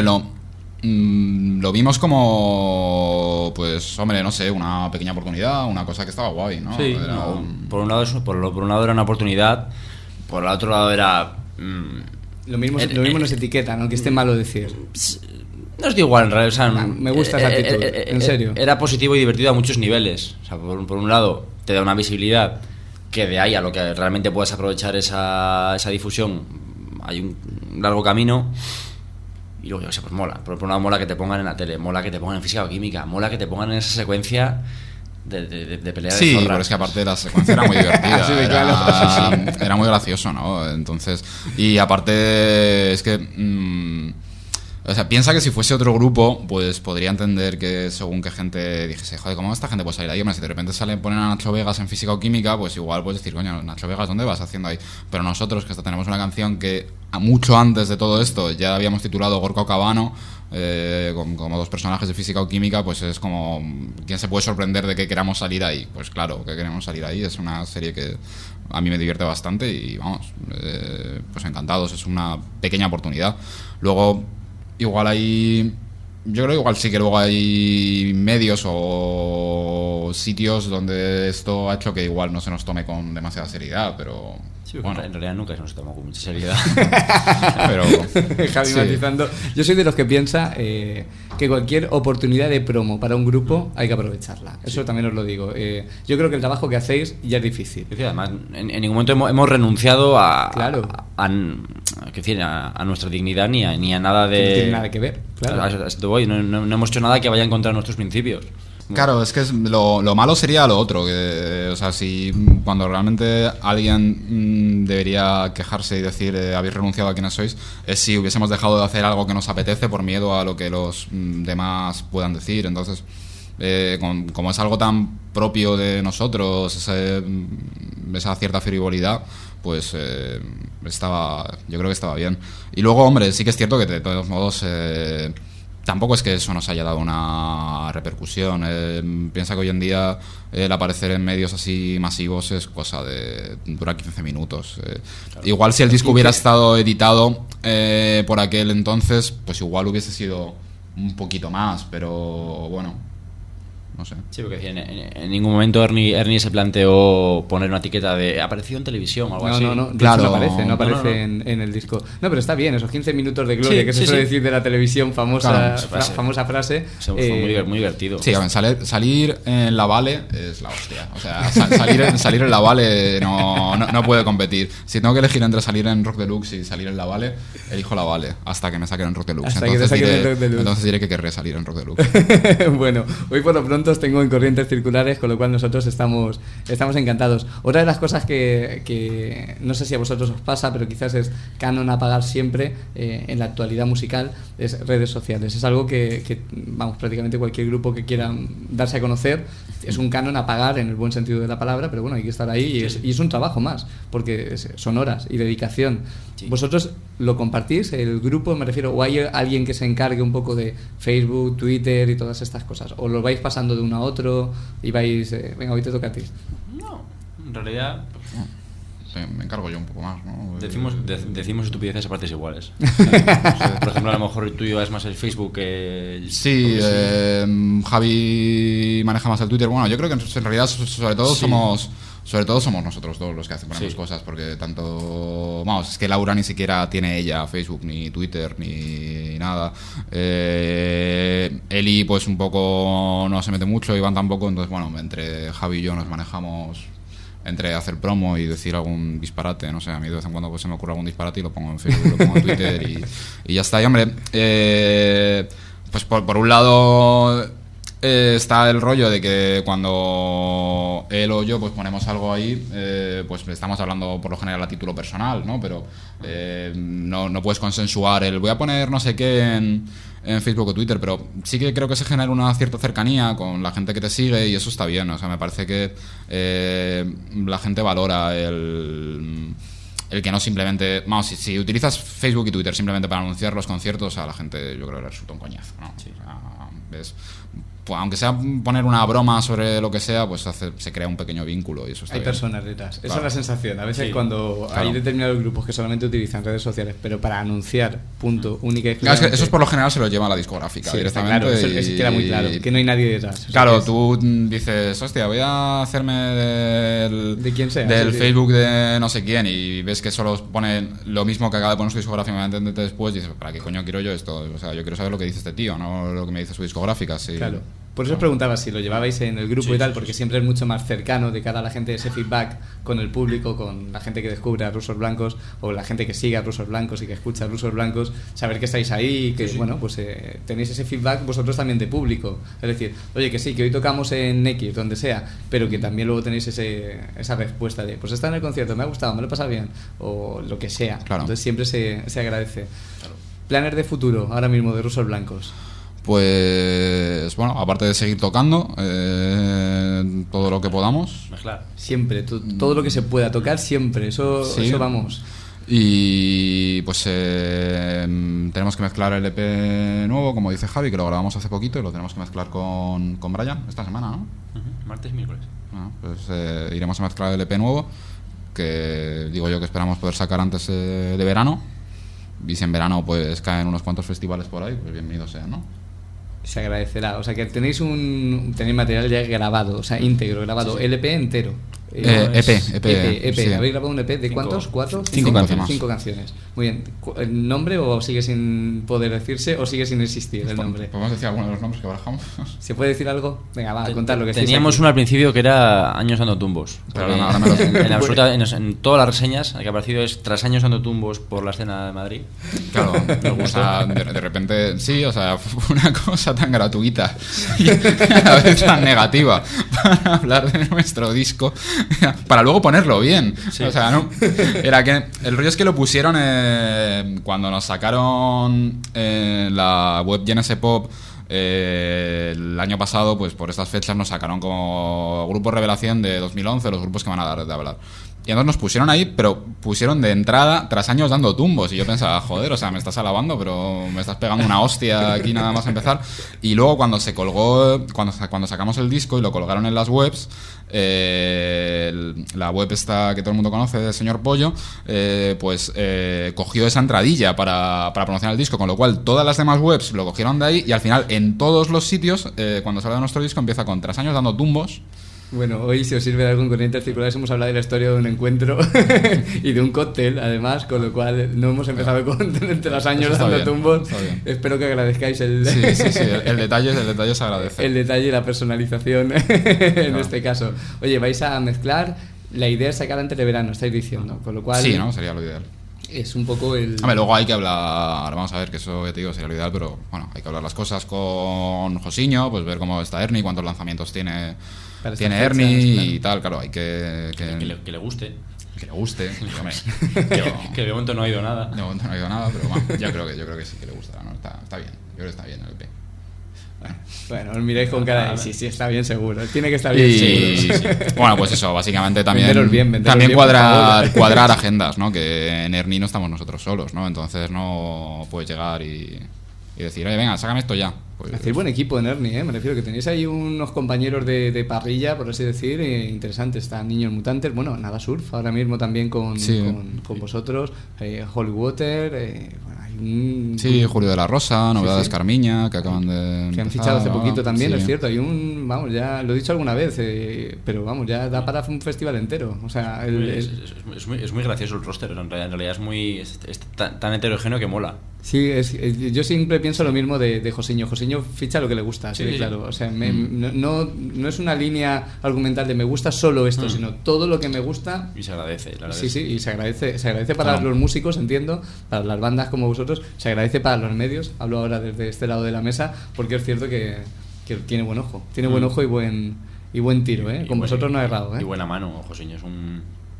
lo vimos como, pues, hombre, no sé, una pequeña oportunidad, una cosa que estaba guay, ¿no? Sí, por un lado era una oportunidad, por el otro lado era... Lo mismo nos etiqueta, ¿no? Que esté malo decir. No es igual, en realidad, o sea, me gusta esa actitud, en serio. Era positivo y divertido a muchos niveles. O sea, por un lado, te da una visibilidad que de ahí a lo que realmente puedas aprovechar esa difusión hay un largo camino. Y luego, yo sé, pues mola. Por un lado, mola que te pongan en la tele, mola que te pongan en Física o Química, mola que te pongan en esa secuencia de pelea de sí, zorras. pero es que aparte la secuencia era muy divertida. Sí, era muy gracioso, ¿no? Entonces, y aparte es que... o sea, piensa que si fuese otro grupo, pues podría entender que según qué gente dijese, joder, ¿cómo esta gente puede salir ahí? Hombre, si de repente ponen a Nacho Vegas en Física o Química, pues igual puedes decir, coño, Nacho Vegas, ¿dónde vas haciendo ahí? Pero nosotros, que hasta tenemos una canción que mucho antes de todo esto ya habíamos titulado Gorka o Cabano, como dos personajes de Física o Química, pues es como, ¿quién se puede sorprender de que queramos salir ahí? Pues claro, que queremos salir ahí. Es una serie que a mí me divierte bastante y vamos, pues encantados, es una pequeña oportunidad. Luego... igual hay... yo creo que igual sí que luego hay medios o sitios donde esto ha hecho que igual no se nos tome con demasiada seriedad, pero... Sí, bueno, en realidad nunca se nos toma con mucha seriedad. Pero... Javi matizando. Yo soy de los que piensa que cualquier oportunidad de promo para un grupo hay que aprovecharla. Eso también os lo digo. Yo creo que el trabajo que hacéis ya es difícil. Es que además, en ningún momento hemos renunciado a nuestra dignidad ni a nada de... No tiene nada que ver, claro. No hemos hecho nada que vaya en contra de nuestros principios. Claro, es que lo malo sería lo otro, que, o sea, si cuando realmente alguien debería quejarse y decir habéis renunciado a quienes sois, es si hubiésemos dejado de hacer algo que nos apetece por miedo a lo que los demás puedan decir. Entonces, como es algo tan propio de nosotros, esa cierta frivolidad, pues yo creo que estaba bien. Y luego, hombre, sí que es cierto que de todos modos... tampoco es que eso nos haya dado una repercusión. Piensa que hoy en día el aparecer en medios así masivos es cosa de... dura 15 minutos. Claro. Igual si el disco hubiera estado editado por aquel entonces, pues igual hubiese sido un poquito más, pero bueno... no sé. Sí, porque en ningún momento Ernie se planteó poner una etiqueta de apareció en televisión o algo así. No, claro, no aparece en el disco. No, pero está bien, esos 15 minutos de gloria que se suele decir de la televisión, famosa frase. Fue muy divertido. Sí, salir en la Vale es la hostia. O sea, salir en la Vale no puede competir. Si tengo que elegir entre salir en Rock Deluxe y salir en la Vale, elijo la Vale hasta que me saquen en Rock Deluxe. Entonces diré que querré salir en Rock Deluxe. Bueno, hoy por lo pronto os tengo en Corrientes Circulares, con lo cual nosotros estamos encantados. Otra de las cosas que no sé si a vosotros os pasa, pero quizás es canon a pagar siempre en la actualidad musical, es redes sociales. Es algo que vamos, prácticamente cualquier grupo que quiera darse a conocer es un canon a pagar en el buen sentido de la palabra, pero bueno, hay que estar ahí y es un trabajo más, porque son horas y dedicación. Sí. ¿Vosotros lo compartís, el grupo, me refiero, o hay alguien que se encargue un poco de Facebook, Twitter y todas estas cosas? ¿O lo vais pasando de uno a otro y vais, venga, hoy te toca a ti? No, en realidad... me encargo yo un poco más, ¿no? Decimos estupideces a partes iguales. Por ejemplo, a lo mejor tú llevas más el Facebook que... Sí, Javi maneja más el Twitter. Bueno, yo creo que en realidad sobre todo somos nosotros dos los que ponemos cosas, porque tanto... Vamos, es que Laura ni siquiera tiene ella Facebook, ni Twitter, ni nada. Eli pues un poco no se mete mucho, Iván tampoco, entonces bueno, entre Javi y yo nos manejamos entre hacer promo y decir algún disparate, no sé, a mí de vez en cuando pues se me ocurre algún disparate y lo pongo en Facebook, lo pongo en Twitter y ya está. Y hombre, pues por un lado... está el rollo de que cuando él o yo pues ponemos algo ahí, pues estamos hablando por lo general a título personal, ¿no? Pero no puedes consensuar el voy a poner no sé qué en Facebook o Twitter, pero sí que creo que se genera una cierta cercanía con la gente que te sigue y eso está bien. O sea, me parece que la gente valora el que no simplemente... Vamos, si utilizas Facebook y Twitter simplemente para anunciar los conciertos, a la gente yo creo que le resulta un coñazo, ¿no? Sí. O sea, ¿ves? Pues aunque sea poner una broma sobre lo que sea, pues se crea un pequeño vínculo y eso está hay bien. Personas detrás. Claro. Esa es la sensación. A veces Sí. cuando Claro. hay determinados grupos que solamente utilizan redes sociales, pero para anunciar, punto, única y Claro, es que exclusivamente. eso por lo general se lo lleva a la discográfica Sí, está directamente. claro, eso queda muy claro, que no hay nadie detrás. O sea, Claro, que es- tú dices, hostia, voy a hacerme de quien sea, del sí. Facebook de no sé quién y ves que solo pone lo mismo que acaba de poner su discográfica inmediatamente después y dices, ¿para qué coño quiero yo esto? O sea, yo quiero saber lo que dice este tío, no lo que me dice su discográfica. Sí. Claro. Por eso os preguntaba si lo llevabais en el grupo y tal, porque siempre es mucho más cercano de cara a la gente ese feedback con el público, con la gente que descubre a Rusos Blancos o la gente que sigue a Rusos Blancos y que escucha a Rusos Blancos, saber que estáis ahí y que, bueno, pues tenéis ese feedback vosotros también de público. Es decir, oye, que sí, que hoy tocamos en X, donde sea, pero que también luego tenéis esa respuesta de, pues está en el concierto, me ha gustado, me lo he pasado bien, o lo que sea. Claro. Entonces siempre se agradece. Planes de futuro, ahora mismo, de Rusos Blancos. Pues bueno, aparte de seguir tocando todo lo que podamos. Siempre, todo lo que se pueda tocar, siempre. Eso vamos. Y pues tenemos que mezclar el EP nuevo, como dice Javi, que lo grabamos hace poquito y lo tenemos que mezclar con Brian esta semana, ¿no? Martes, miércoles. Bueno, pues iremos a mezclar el EP nuevo, que digo yo que esperamos poder sacar antes de verano. Y si en verano pues caen unos cuantos festivales por ahí, pues bienvenidos sean, ¿no? Se agradecerá. O sea, que tenéis material ya grabado, o sea, íntegro, grabado, Sí, sí. LP entero. EP. Sí. ¿Habéis grabado un EP de cuántos? ¿4? Cinco canciones. 5 canciones. Muy bien. ¿El nombre o sigue sin poder decirse o sigue sin existir el nombre? ¿Podemos decir algunos de los nombres que barajamos? ¿Se puede decir algo? Venga, va, contad lo que estáis Teníamos aquí. uno al principio que era Años dando tumbos. Pero Porque ahora me lo- en todas las reseñas que ha aparecido es tras años dando tumbos por la escena de Madrid. Claro, Nos gustó. o sea, de repente, sí, o sea, fue una cosa tan gratuita y a la vez tan negativa para hablar de nuestro disco, para luego ponerlo bien. Sí. O sea, no, era que el rollo es que lo pusieron cuando nos sacaron la web GNS Pop. El año pasado, pues por estas fechas nos sacaron como grupo revelación de 2011, los grupos que van a dar de hablar. Y entonces nos pusieron ahí, pero pusieron de entrada tras años dando tumbos. Y yo pensaba, joder, o sea, me estás alabando, pero me estás pegando una hostia aquí nada más empezar. Y luego cuando se colgó, cuando sacamos el disco y lo colgaron en las webs, la web esta que todo el mundo conoce de Señor Pollo, pues cogió esa entradilla para promocionar el disco, con lo cual todas las demás webs lo cogieron de ahí y al final en todos los sitios, cuando sale nuestro disco, empieza con tras años dando tumbos. Bueno, hoy, si os sirve de algo en Corrientes Circulares, hemos hablado de la historia de un encuentro y de un cóctel, además, con lo cual no hemos empezado con tras años Eso está dando bien, tumbos. está bien. Espero que agradezcáis el detalle se agradece. el detalle y la personalización en Claro. este caso. Oye, vais a mezclar, la idea es sacar antes de verano, estáis diciendo, con lo cual... Sí, ¿no? Sería lo ideal. Es un poco el... Hombre, luego hay que hablar, vamos a ver, que eso, ya te digo, sería lo ideal, pero bueno, hay que hablar las cosas con Josiño, pues ver cómo está Ernie, cuántos lanzamientos tiene Ernie y tal, claro, hay que le guste. Que le guste, hombre. Que de momento no ha ido nada. De momento no ha ido nada, pero bueno, yo creo que sí que le gustará, ¿no? Está bien, yo creo que está bien el EP. Bueno, os miráis con cara de sí, está bien seguro. Tiene que estar bien Sí. seguro. Bueno, pues eso, básicamente Venderos bien, también por favor. cuadrar agendas, ¿no? Que en Ernie no estamos nosotros solos, ¿no? Entonces no puedes llegar y decir, oye, venga, sácame esto ya. pues... Hacéis buen equipo en Ernie, me refiero que tenéis ahí unos compañeros de parrilla, por así decir, interesantes. Están Niños Mutantes, bueno, Nada Surf ahora mismo también con vosotros, Holy Water, bueno, hay un... Sí, Julio de la Rosa, Novedades Carmiña, que acaban de... Que han fichado hace poquito también, es cierto, hay un... Vamos, ya lo he dicho alguna vez, pero vamos, ya da para un festival entero. O sea, es muy gracioso el roster, en realidad es muy... Es tan heterogéneo que mola. Sí, yo siempre pienso lo mismo de Josiño. Josiño ficha lo que le gusta, así de claro. O sea, no es una línea argumental de me gusta solo esto, sino todo lo que me gusta. Y se agradece, la verdad. Sí, y se agradece para los músicos, entiendo, para las bandas como vosotros, se agradece para los medios. Hablo ahora desde este lado de la mesa, porque es cierto que tiene buen ojo. Tiene buen ojo y buen tiro, ¿eh? Con vosotros no ha errado, ¿eh? Y buena mano, Josiño, es un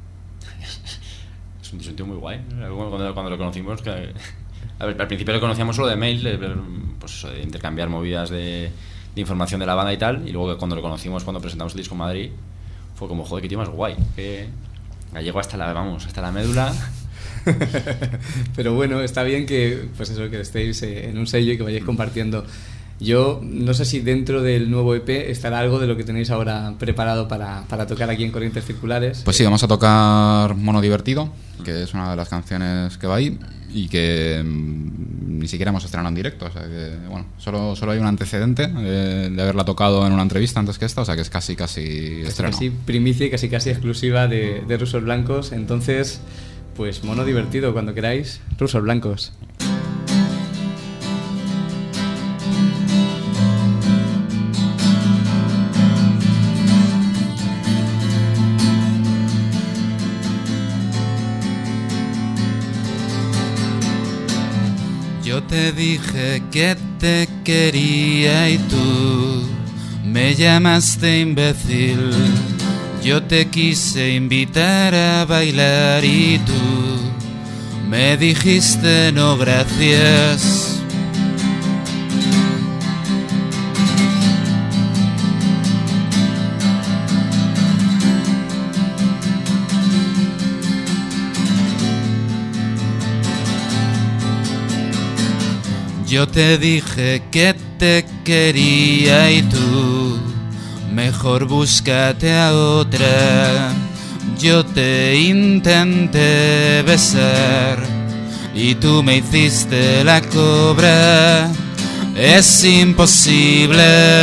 tío muy guay. Cuando lo conocimos, al principio lo conocíamos solo de mail, pues eso, de intercambiar movidas de información de la banda y tal, y luego cuando lo conocimos, cuando presentamos el disco en Madrid, fue como, joder, qué tío más guay, que gallego hasta la médula. Pero bueno, está bien que pues eso, que estéis en un sello y que vayáis compartiendo. Yo no sé si dentro del nuevo EP estará algo de lo que tenéis ahora preparado para tocar aquí en Corrientes Circulares. Pues sí, vamos a tocar Mono Divertido, que es una de las canciones que va ahí y que ni siquiera hemos estrenado en directo. O sea que, bueno, solo hay un antecedente de haberla tocado en una entrevista antes que esta, o sea que es casi estreno. Casi primicia y casi exclusiva de Rusos Blancos. Entonces, pues Mono Divertido, cuando queráis, Rusos Blancos. Yo te dije que te quería y tú me llamaste imbécil. Yo te quise invitar a bailar y tú me dijiste no gracias. Yo te dije que te quería y tú mejor búscate a otra. Yo te intenté besar y tú me hiciste la cobra. Es imposible,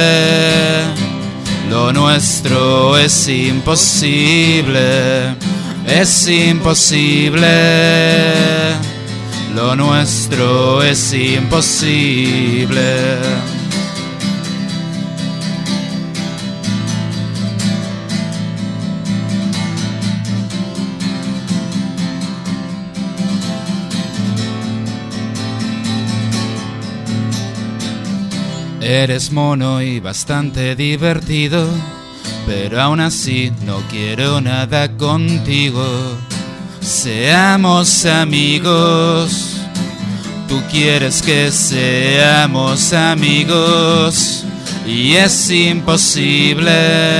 lo nuestro es imposible, es imposible. Lo nuestro es imposible. Eres mono y bastante divertido, pero aún así no quiero nada contigo. Seamos amigos. Tú quieres que seamos amigos y es imposible.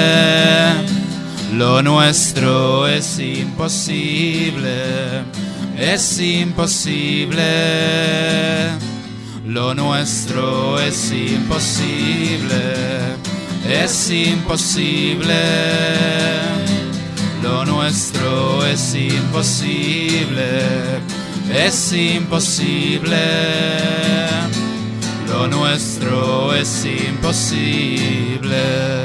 Lo nuestro es imposible. Es imposible. Lo nuestro es imposible. Es imposible. Lo nuestro es imposible. Es imposible. Lo nuestro es imposible.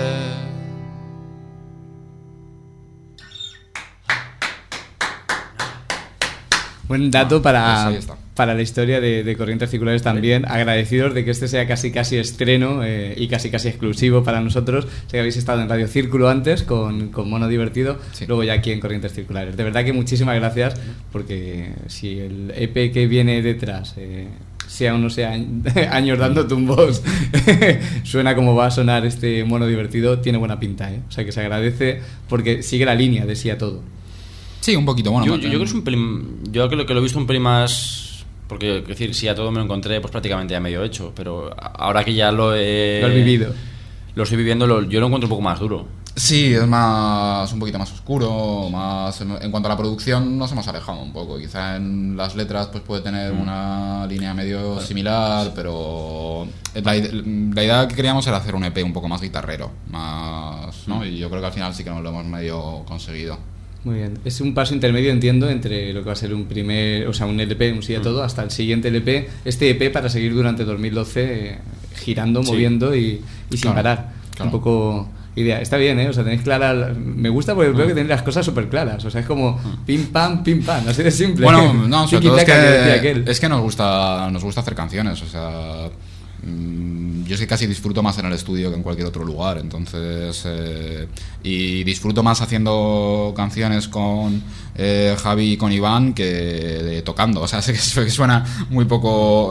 Buen dato para la historia de Corrientes Circulares también. Agradecidos de que este sea casi estreno y casi exclusivo para nosotros. Sé que habéis estado en Radio Círculo antes con Mono Divertido, luego ya aquí en Corrientes Circulares. De verdad que muchísimas gracias, porque si el EP que viene detrás, sea o no sea años dando tumbos, suena como va a sonar este Mono Divertido, tiene buena pinta, ¿eh? O sea que se agradece porque sigue la línea de sí a todo. Sí, un poquito, bueno. Yo creo que es un pelín, yo creo que lo he visto un pelín más, porque es decir, sí, a todo me lo encontré pues prácticamente ya medio hecho, pero ahora que ya lo he vivido, lo estoy viviendo, yo lo encuentro un poco más duro. Sí, es un poquito más oscuro, más en cuanto a la producción nos hemos alejado un poco. Quizá en las letras pues puede tener una línea medio similar, pero la idea que queríamos era hacer un EP un poco más guitarrero, más, ¿no? Y yo creo que al final sí que nos lo hemos medio conseguido. Muy bien, es un paso intermedio, entiendo, entre lo que va a ser un LP, un sí a todo, hasta el siguiente LP, este EP para seguir durante 2012 girando, moviendo y sin parar. Un poco idea. Está bien, ¿eh? O sea, tenéis clara... Me gusta porque veo que tenéis las cosas súper claras. O sea, es como pim, pam, así de simple. Bueno, no, sobre todo es que nos gusta hacer canciones. O sea... yo es que casi disfruto más en el estudio que en cualquier otro lugar, entonces y disfruto más haciendo canciones con Javi y con Iván que tocando. O sea, sé que suena muy poco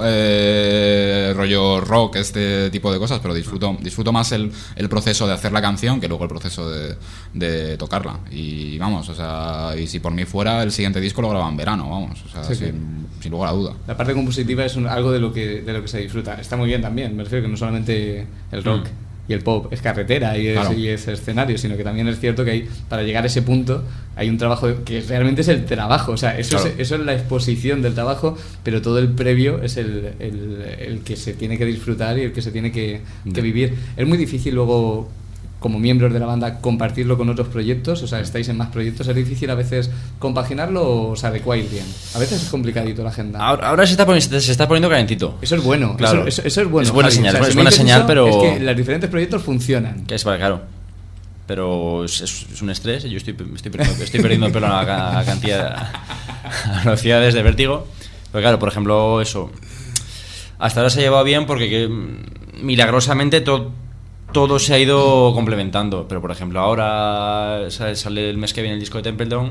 rollo rock, este tipo de cosas, pero disfruto más el proceso de hacer la canción que luego el proceso de tocarla. Y vamos, o sea, y si por mí fuera, el siguiente disco lo grababa en verano, vamos, o sea, sin lugar a duda. La parte compositiva es algo de lo que se disfruta. Está muy bien también, me refiero que no solamente el rock y el pop es carretera y es escenario, sino que también es cierto que para llegar a ese punto hay un trabajo que realmente es el trabajo. O sea, eso es la exposición del trabajo, pero todo el previo es el que se tiene que disfrutar y el que se tiene que vivir. Es muy difícil luego, como miembros de la banda, compartirlo con otros proyectos. O sea, estáis en más proyectos, es difícil a veces compaginarlo o os adecuáis bien. A veces es complicadito la agenda. Ahora se está poniendo calentito. Eso es bueno, claro. Eso es bueno. Es buena Javi. señal, O sea, es buena señal, pero... Es que los diferentes proyectos funcionan. Que es claro. Pero es un estrés. Yo estoy perdiendo el pelo a la cantidad, a velocidades de vértigo. Pero claro, por ejemplo, eso. Hasta ahora se ha llevado bien porque milagrosamente todo se ha ido complementando, pero por ejemplo ahora sale el mes que viene el disco de Templeton,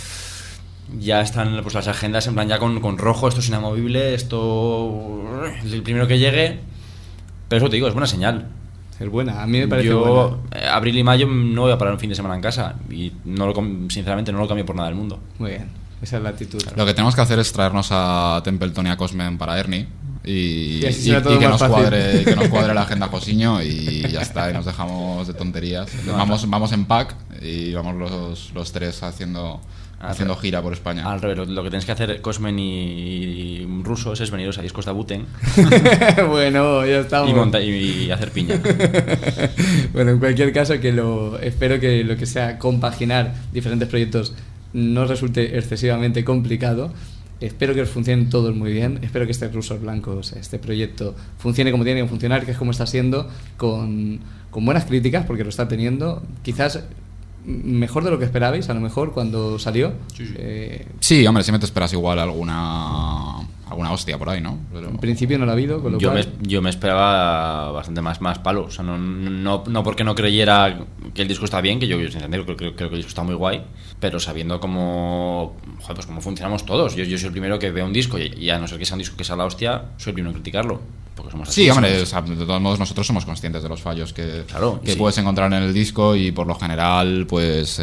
ya están pues las agendas en plan ya con rojo, esto es inamovible, esto el primero que llegue, pero eso te digo, es buena señal. Es buena, a mí me parece buena. Abril y mayo no voy a parar un fin de semana en casa y sinceramente no lo cambio por nada del mundo. Muy bien, esa es la actitud. Lo que tenemos que hacer es traernos a Templeton y a Cosmen para Ernie y que nos cuadre la agenda Josiño y ya está, y nos dejamos de tonterías. Vamos en pack y vamos los tres haciendo gira por España. Al revés, lo que tenéis que hacer Cosmen y rusos es veniros a discos de Abuten. Bueno, ya estamos. Y hacer piña. Bueno, en cualquier caso, espero que lo que sea compaginar diferentes proyectos no resulte excesivamente complicado. Espero que os funcionen todos muy bien. Espero que este Rusos Blancos, este proyecto, funcione como tiene que funcionar, que es como está siendo, con buenas críticas, porque lo está teniendo. Quizás mejor de lo que esperabais, a lo mejor, cuando salió. Sí, hombre, siempre te esperas igual alguna hostia por ahí, ¿no? Pero... En principio no lo ha habido, con lo cual... Yo me esperaba bastante más palos. O sea, no porque no creyera que el disco está bien, que yo sinceramente creo que el disco está muy guay, pero sabiendo cómo funcionamos todos. Yo soy el primero que veo un disco y a no ser que sea un disco que sea la hostia, soy el primero en criticarlo. Porque somos así, sí, hombre, o sea, de todos modos nosotros somos conscientes de los fallos que puedes encontrar en el disco y por lo general, pues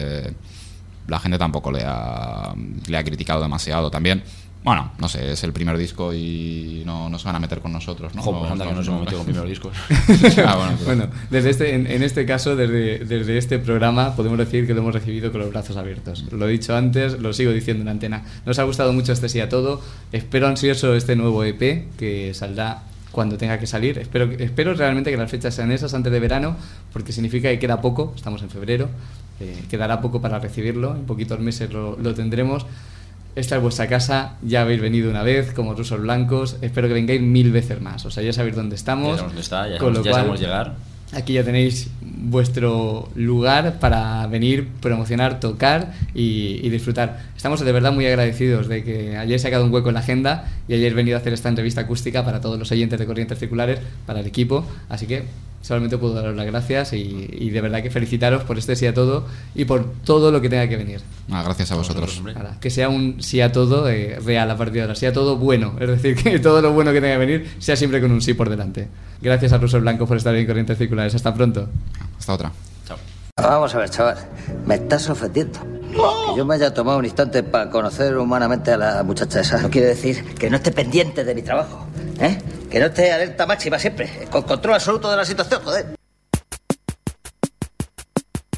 la gente tampoco le ha criticado demasiado también. Bueno, no sé, es el primer disco y no se van a meter con nosotros, ¿no? Pues anda que no se hemos metido con primeros discos. Bueno, en este caso, desde este programa, podemos decir que lo hemos recibido con los brazos abiertos. Lo he dicho antes, lo sigo diciendo en antena. Nos ha gustado mucho este Sí a Todo. Espero ansioso este nuevo EP que saldrá cuando tenga que salir. Espero realmente que las fechas sean esas antes de verano, porque significa que queda poco. Estamos en febrero, quedará poco para recibirlo. En poquitos meses lo tendremos. Esta es vuestra casa, ya habéis venido una vez como Rusos Blancos, espero que vengáis 1000 veces más. O sea, ya sabéis dónde estamos. Ya sabemos dónde está, ya sabemos llegar. Aquí ya tenéis vuestro lugar para venir, promocionar, tocar y disfrutar. Estamos de verdad muy agradecidos de que hayáis sacado un hueco en la agenda y hayáis venido a hacer esta entrevista acústica para todos los oyentes de Corrientes Circulares, para el equipo. Así que solamente puedo daros las gracias y de verdad que felicitaros por este Sí a Todo y por todo lo que tenga que venir. Gracias a vosotros. Que sea un sí a todo real a partir de ahora, sí a todo bueno, es decir, que todo lo bueno que tenga que venir sea siempre con un sí por delante. Gracias a Rusos Blancos por estar en Corrientes Circulares. Hasta pronto. Hasta otra. Chao. Vamos a ver, chaval, me estás ofendiendo. Que yo me haya tomado un instante para conocer humanamente a la muchacha esa no quiere decir que no esté pendiente de mi trabajo, ¿eh? Que no esté alerta máxima siempre, con control absoluto de la situación, joder.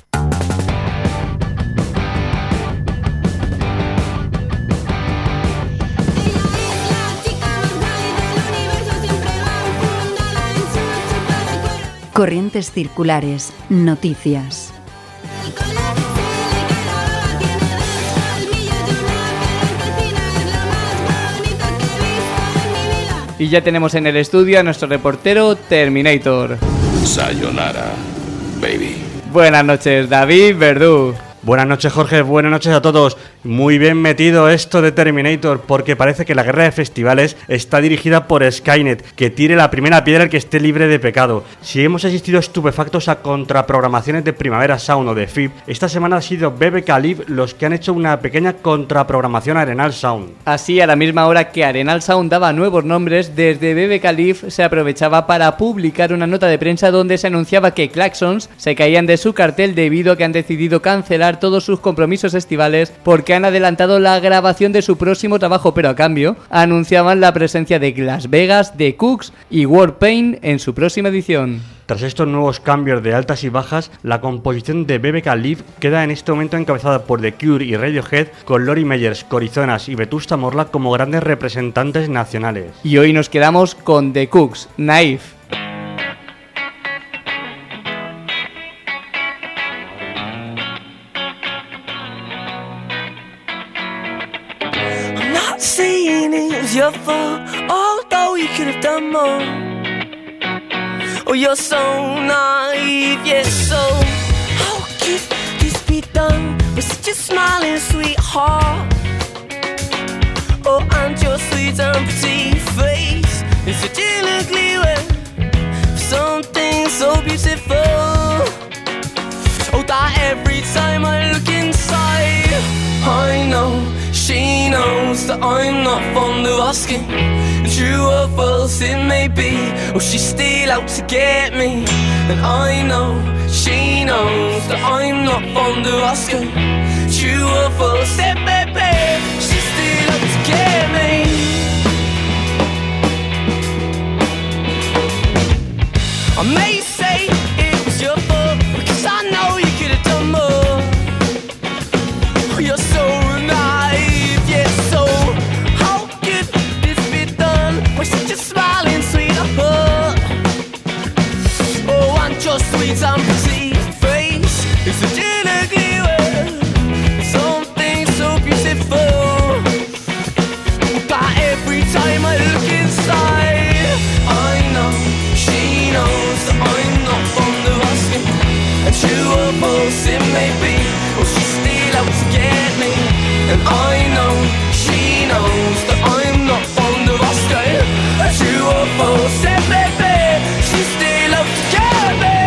Corrientes Circulares, noticias. Y ya tenemos en el estudio a nuestro reportero Terminator. Sayonara, baby. Buenas noches, David Verdú. Buenas noches, Jorge, buenas noches a todos. Muy bien metido esto de Terminator, porque parece que la guerra de festivales está dirigida por Skynet, que tire la primera piedra el que esté libre de pecado. Si hemos asistido estupefactos a contraprogramaciones de Primavera Sound o de FIB, esta semana ha sido BBK Live los que han hecho una pequeña contraprogramación a Arenal Sound. Así, a la misma hora que Arenal Sound daba nuevos nombres, desde BBK Live se aprovechaba para publicar una nota de prensa donde se anunciaba que Klaxons se caían de su cartel debido a que han decidido cancelar todos sus compromisos estivales porque han adelantado la grabación de su próximo trabajo, pero a cambio anunciaban la presencia de Las Vegas, The Cooks y Warpaint en su próxima edición. Tras estos nuevos cambios de altas y bajas, la composición de BBK Live queda en este momento encabezada por The Cure y Radiohead, con Lori Meyers, Corizonas y Vetusta Morla como grandes representantes nacionales. Y hoy nos quedamos con The Cooks, Naive. Saying it was your fault, although you could have done more. Oh, you're so naive, yes, so how could this be done with such a smiling sweetheart? Oh, and your sweet and pretty face is such an ugly way for something so beautiful. Oh, that every time I look inside, I know she knows that I'm not fond of asking. True or false it may be, or she's still out to get me. And I know she knows that I'm not fond of asking. True or false it may be, she's still out to get me. I may say it was your fault, because I know you could have done more. You're so naive, yeah, so how could this be done with such a smiling sweetheart? Oh, and your sweet and pretty face is such an ugly way, something so beautiful. But every time I look inside, I know she knows that I'm not fond of asking. And true or false it may be, or she's still out to get me. And I know she knows that I'm not fond of asking. And true or false it may be, she's still out to get me.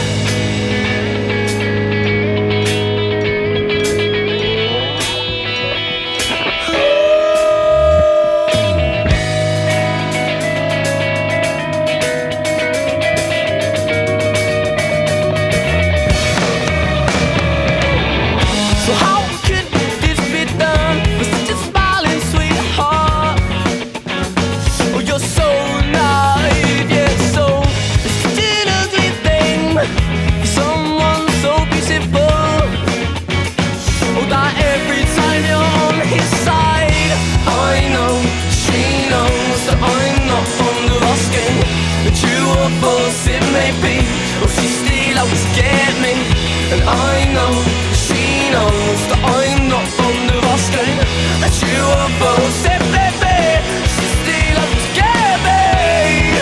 And I know she knows that I'm not fond of asking. And true or false it may be, she's still out to get me.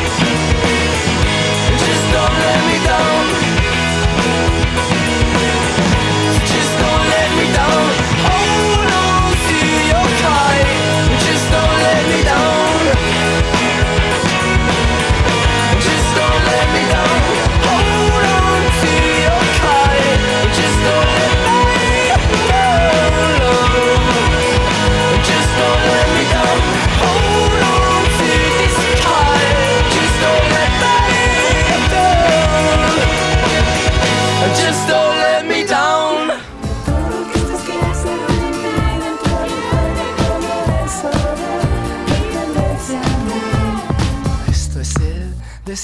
Just don't let me down. Just don't let me down. Hold on to your kite. Just don't let me down. Just don't let me down. Hold on to your kite. Just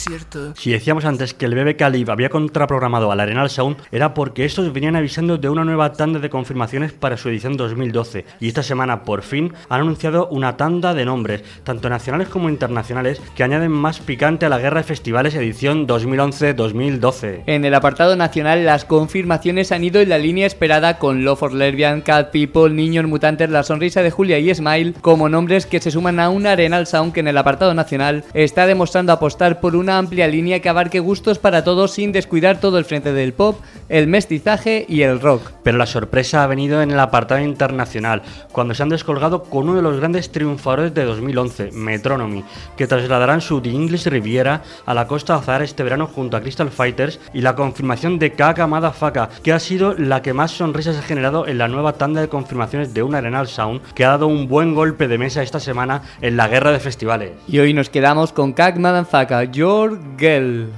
desierto. Si decíamos antes que el BB Calib había contraprogramado al Arenal Sound, era porque estos venían avisando de una nueva tanda de confirmaciones para su edición 2012, y esta semana por fin han anunciado una tanda de nombres, tanto nacionales como internacionales, que añaden más picante a la guerra de festivales edición 2011-2012. En el apartado nacional, las confirmaciones han ido en la línea esperada, con Love for Lesbian, Cat People, Niños Mutantes, La Sonrisa de Julia y Smile como nombres que se suman a un Arenal Sound que en el apartado nacional está demostrando apostar por una amplia línea que abarque gustos para todos sin descuidar todo el frente del pop, el mestizaje y el rock. Pero la sorpresa ha venido en el apartado internacional, cuando se han descolgado con uno de los grandes triunfadores de 2011, Metronomy, que trasladarán su The English Riviera a la Costa Azar este verano junto a Crystal Fighters, y la confirmación de Kaka Madafaka, que ha sido la que más sonrisas ha generado en la nueva tanda de confirmaciones de un Arenal Sound, que ha dado un buen golpe de mesa esta semana en la guerra de festivales. Y hoy nos quedamos con Kaka Madafaka, Your Girl.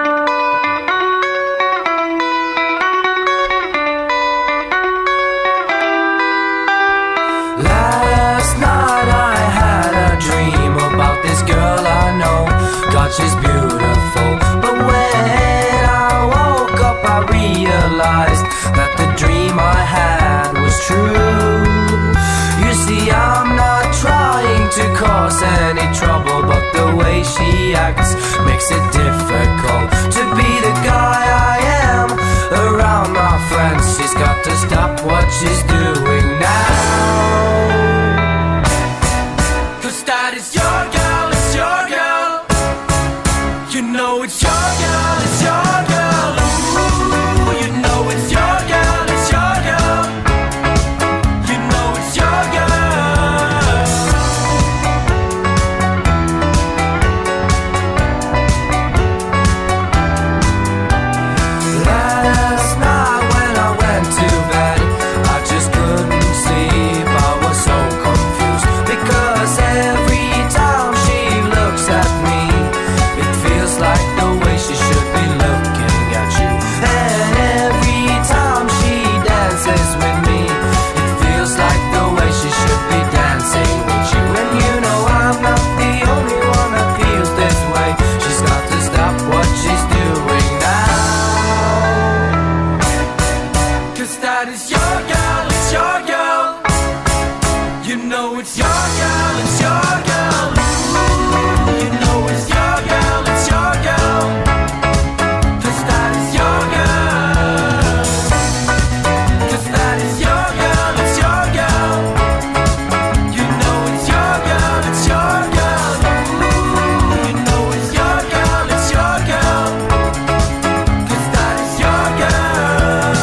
Last night I had a dream about this girl I know. God, she's beautiful. But when I woke up I realized that the dream I had was true. You see, I'm not trying to cause any trouble, but the way she acts makes it difficult to be the guy I am around my friends. She's got to stop what she's doing now. That is your girl, it's your girl. You know it's your girl, it's your girl. Ooh, you know it's your girl, it's your girl. You know it's your girl. Last night when I went to bed, I just couldn't sleep. I was so confused because every time she looks at me, it feels like the way she should be looking at you. And every time she dances with me, it feels like the way she should be dancing with you. And you know I'm not the only one that feels this way. She's got to stop what she's doing now. 'Cause that is your girl, it's your girl. You know it's your girl, it's your girl. Ooh, you know it's your girl, it's your girl. 'Cause that is your girl. 'Cause that is your girl, it's your girl. You know it's your girl, it's your girl. Ooh, you know it's your girl, it's your girl. 'Cause that is your girl.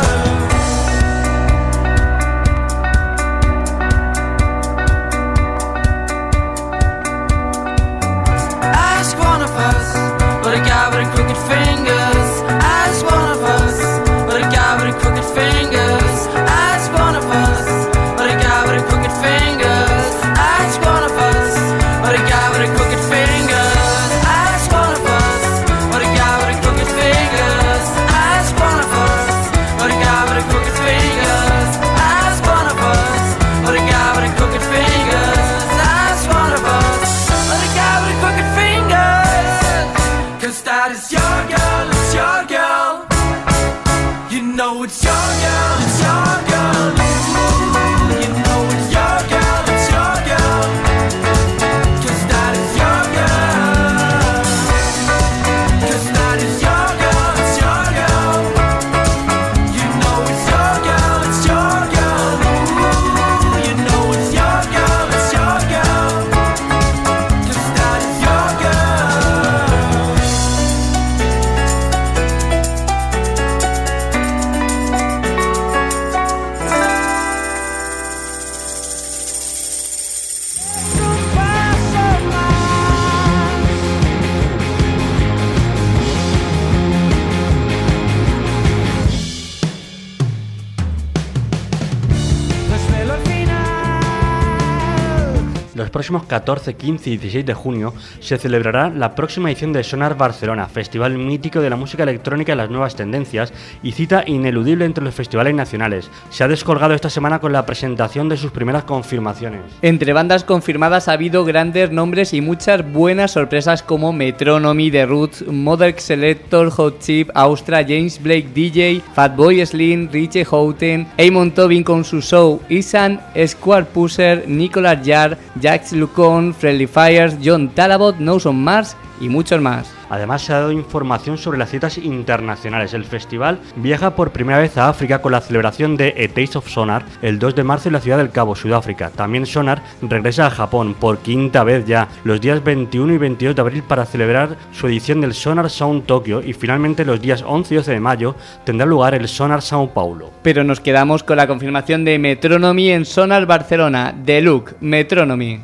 Los próximos 14, 15 y 16 de junio se celebrará la próxima edición de Sonar Barcelona, festival mítico de la música electrónica y las nuevas tendencias y cita ineludible entre los festivales nacionales. Se ha descolgado esta semana con la presentación de sus primeras confirmaciones. Entre bandas confirmadas ha habido grandes nombres y muchas buenas sorpresas como Metronomy, The Roots, Modern Selector, Hot Chip, Austra, James Blake DJ, Fatboy Slim, Richie Houghton, Amon Tobin con su show, Isan, Square Pusher, Nicolas Yard, Jax Lucon, Friendly Fires, John Talabot, Nose on Mars y muchos más. Además se ha dado información sobre las citas internacionales. El festival viaja por primera vez a África con la celebración de A Taste of Sonar el 2 de marzo en la ciudad del Cabo, Sudáfrica. También Sonar regresa a Japón por quinta vez ya, los días 21 y 22 de abril para celebrar su edición del Sonar Sound Tokyo y finalmente los días 11 y 12 de mayo tendrá lugar el Sonar Sao Paulo. Pero nos quedamos con la confirmación de Metronomy en Sonar Barcelona. The Look, Metronomy.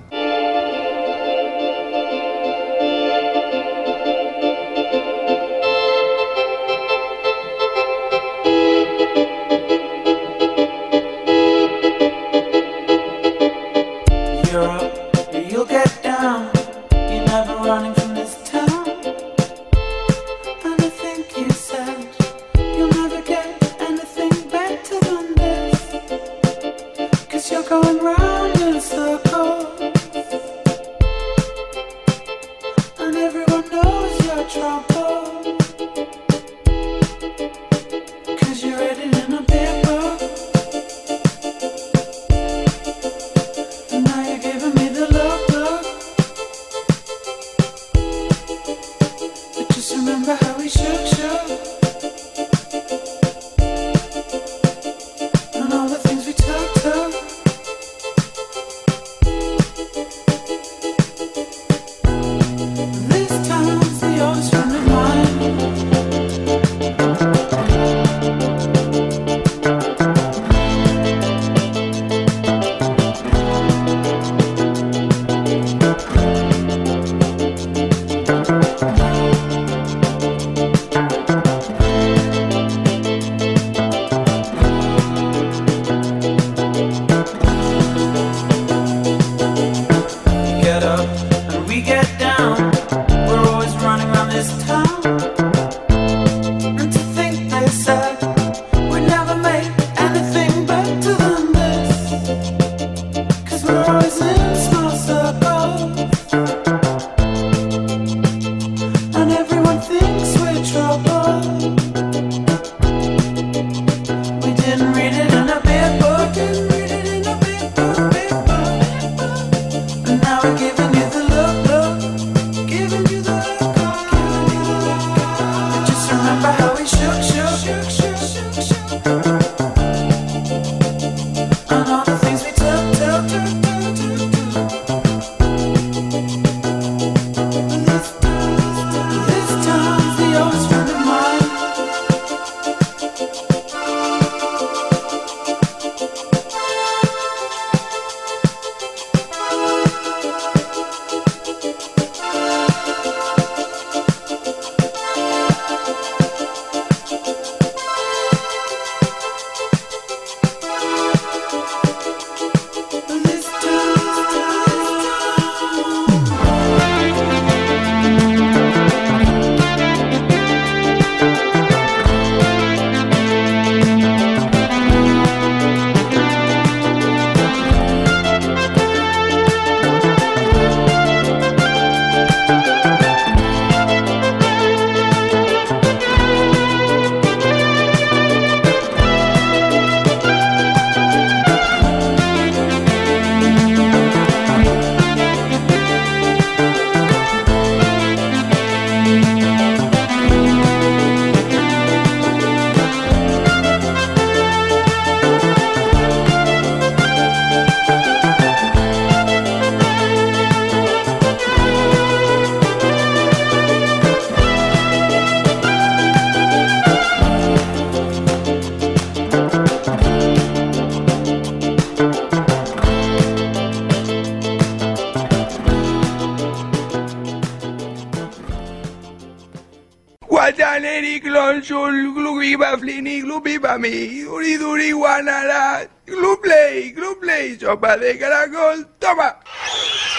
Guataneri, Clonsul, Glubiba, Flini, Glubibami, Uriduri, Guanara, Gluplay, sopa de caracol, toma.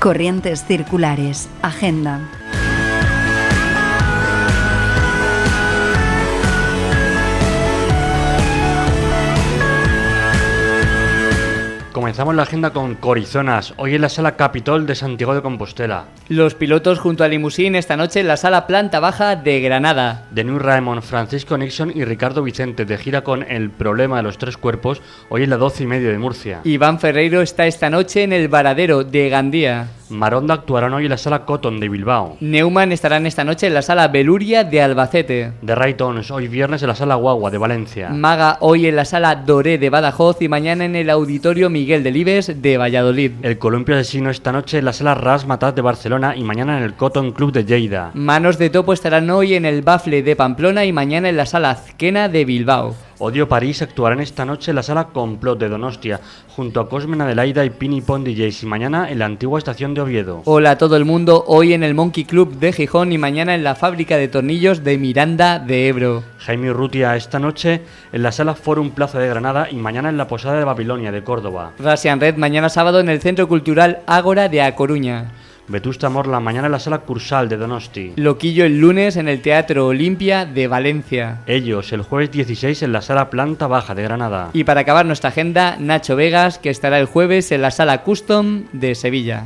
Corrientes Circulares, Agenda. Comenzamos la agenda con Corizonas, hoy en la Sala Capitol de Santiago de Compostela. Los pilotos junto a Limusín esta noche en la Sala Planta Baja de Granada. The New Raymond, Francisco Nixon y Ricardo Vicente de gira con El problema de los tres cuerpos, hoy en la 12:30 de Murcia. Iván Ferreiro está esta noche en El Varadero de Gandía. Maronda actuarán hoy en la Sala Cotton de Bilbao. Neumann estarán esta noche en la Sala Beluria de Albacete. The Raytons, hoy viernes en la Sala Guagua de Valencia. Maga hoy en la Sala Doré de Badajoz y mañana en el Auditorio Miguel Delibes de Valladolid. El Columpio Asesino esta noche en la Sala Ras Matat de Barcelona y mañana en el Cotton Club de Lleida. Manos de Topo estarán hoy en el Bafle de Pamplona y mañana en la Sala Azquena de Bilbao. Odio París actuarán esta noche en la Sala Complot de Donostia, junto a Cosmen Adelaida y Pini Pon DJs, y mañana en la antigua estación de Oviedo. Hola a todo el mundo, hoy en el Monkey Club de Gijón y mañana en la Fábrica de Tornillos de Miranda de Ebro. Jaime Urrutia esta noche en la Sala Forum Plaza de Granada y mañana en la Posada de Babilonia de Córdoba. Russian Red mañana sábado en el Centro Cultural Ágora de A Coruña. Vetusta Morla mañana en la Sala Cursal de Donosti. Loquillo el lunes en el Teatro Olimpia de Valencia. Ellos el jueves 16 en la Sala Planta Baja de Granada. Y para acabar nuestra agenda, Nacho Vegas, que estará el jueves en la Sala Custom de Sevilla.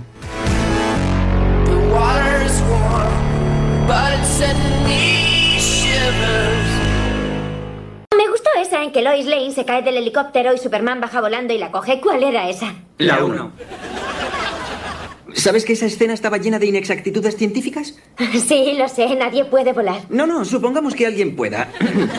Me gustó esa en que Lois Lane se cae del helicóptero y Superman baja volando y la coge. ¿Cuál era esa? La 1. ¿Sabes que esa escena estaba llena de inexactitudes científicas? Sí, lo sé, nadie puede volar. No, supongamos que alguien pueda.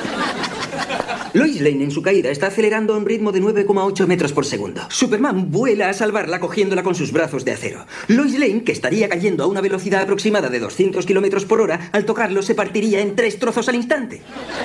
Lois Lane en su caída está acelerando a un ritmo de 9,8 metros por segundo. Superman vuela a salvarla cogiéndola con sus brazos de acero. Lois Lane, que estaría cayendo a una velocidad aproximada de 200 kilómetros por hora, al tocarlo se partiría en 3 trozos al instante.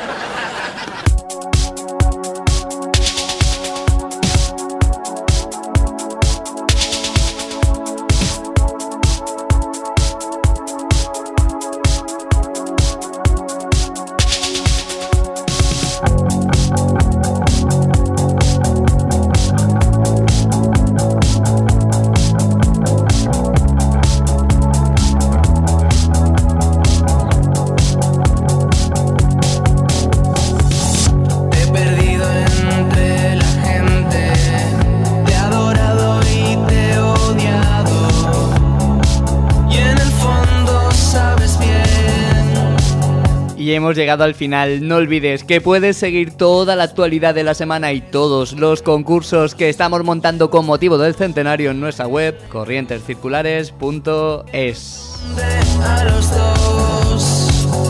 Hemos llegado al final. No olvides que puedes seguir toda la actualidad de la semana y todos los concursos que estamos montando con motivo del centenario en nuestra web corrientescirculares.es. A los dos.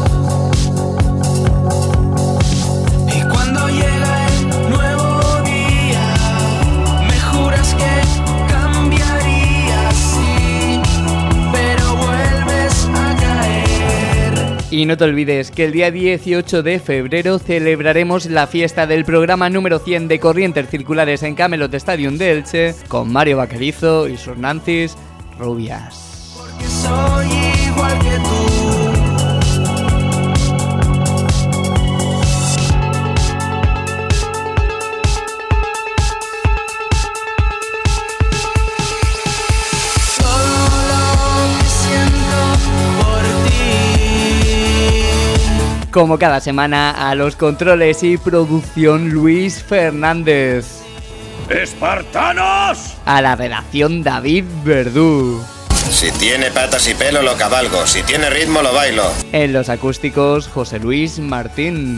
Y cuando llega el nuevo día, me juras que cambiaría, sí, pero vuelves a caer. Y no te olvides que el día 18 de febrero celebraremos la fiesta del programa número 100 de Corrientes Circulares en Camelot Stadium de Elche con Mario Vaquerizo y sus Nancis rubias. Porque soy igual que tú. Como cada semana, a los controles y producción Luis Fernández. ¡Espartanos! A la redacción David Verdú. Si tiene patas y pelo lo cabalgo, si tiene ritmo lo bailo. En los acústicos José Luis Martín.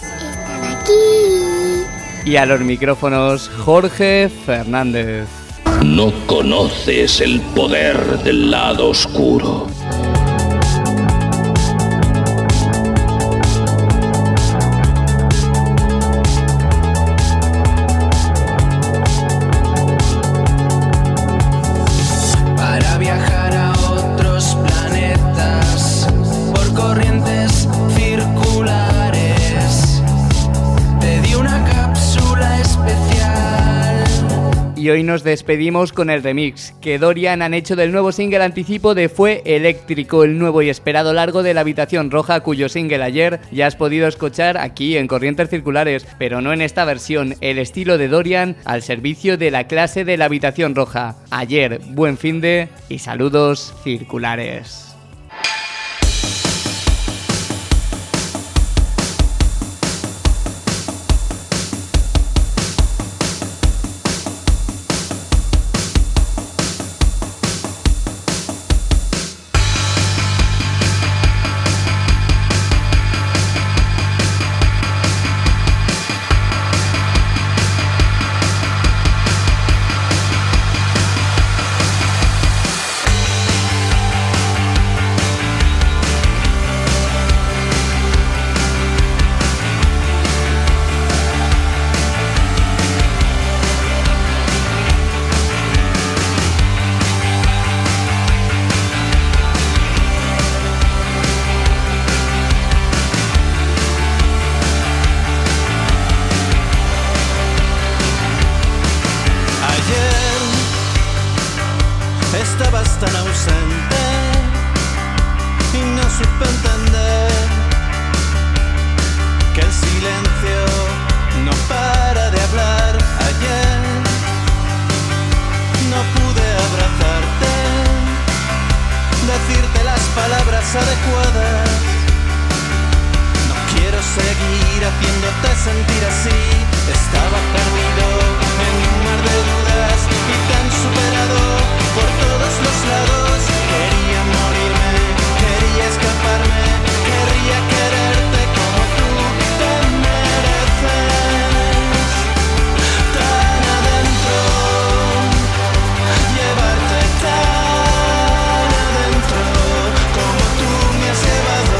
Y a los micrófonos Jorge Fernández. No conoces el poder del lado oscuro. Y hoy nos despedimos con el remix que Dorian han hecho del nuevo single anticipo de Fue Eléctrico, el nuevo y esperado largo de La Habitación Roja, cuyo single ayer ya has podido escuchar aquí en Corrientes Circulares, pero no en esta versión, el estilo de Dorian al servicio de la clase de La Habitación Roja. Ayer, buen finde y saludos circulares. Estabas tan ausente y no supe entender que el silencio no para de hablar. Ayer no pude abrazarte, decirte las palabras adecuadas. No quiero seguir haciéndote sentir así. Estaba perdido en un mar de dudas y tan superado por todos los lados. Quería morirme, quería escaparme, querría quererte como tú te mereces. Tan adentro, llevarte tan adentro como tú me has llevado.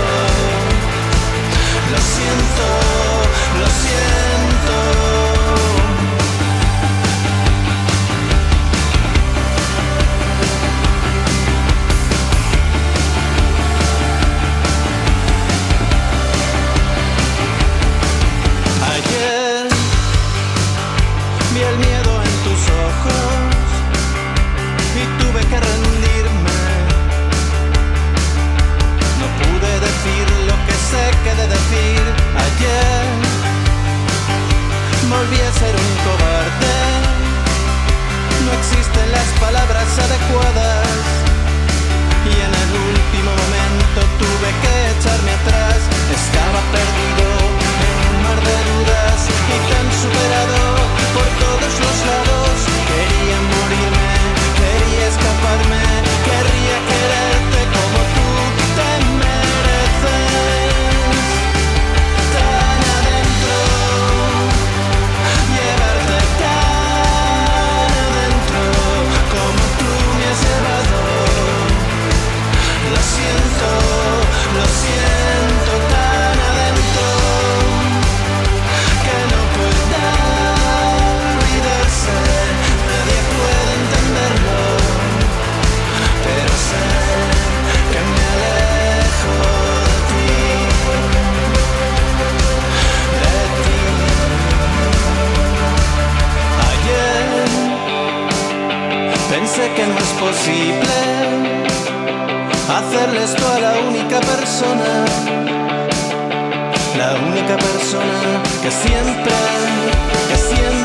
Lo siento, lo siento. Ayer vi el miedo en tus ojos y tuve que rendirme. No pude decir lo que sé que de decir. Ayer volví a ser un cobarde. No existen las palabras adecuadas y en el último momento tuve que echarme atrás. Estaba perdido en un mar de dudas y tan superado por todos los lados. Quería morirme, quería escaparme, querría quererte como tú te mereces. Tan adentro, llevarte tan adentro como tú me has llevado. Lo siento tan adentro que no pueda olvidarse. Nadie puede entenderlo, pero sé que me alejo de ti, Ayer pensé que no es posible hacerle esto a la única persona que siempre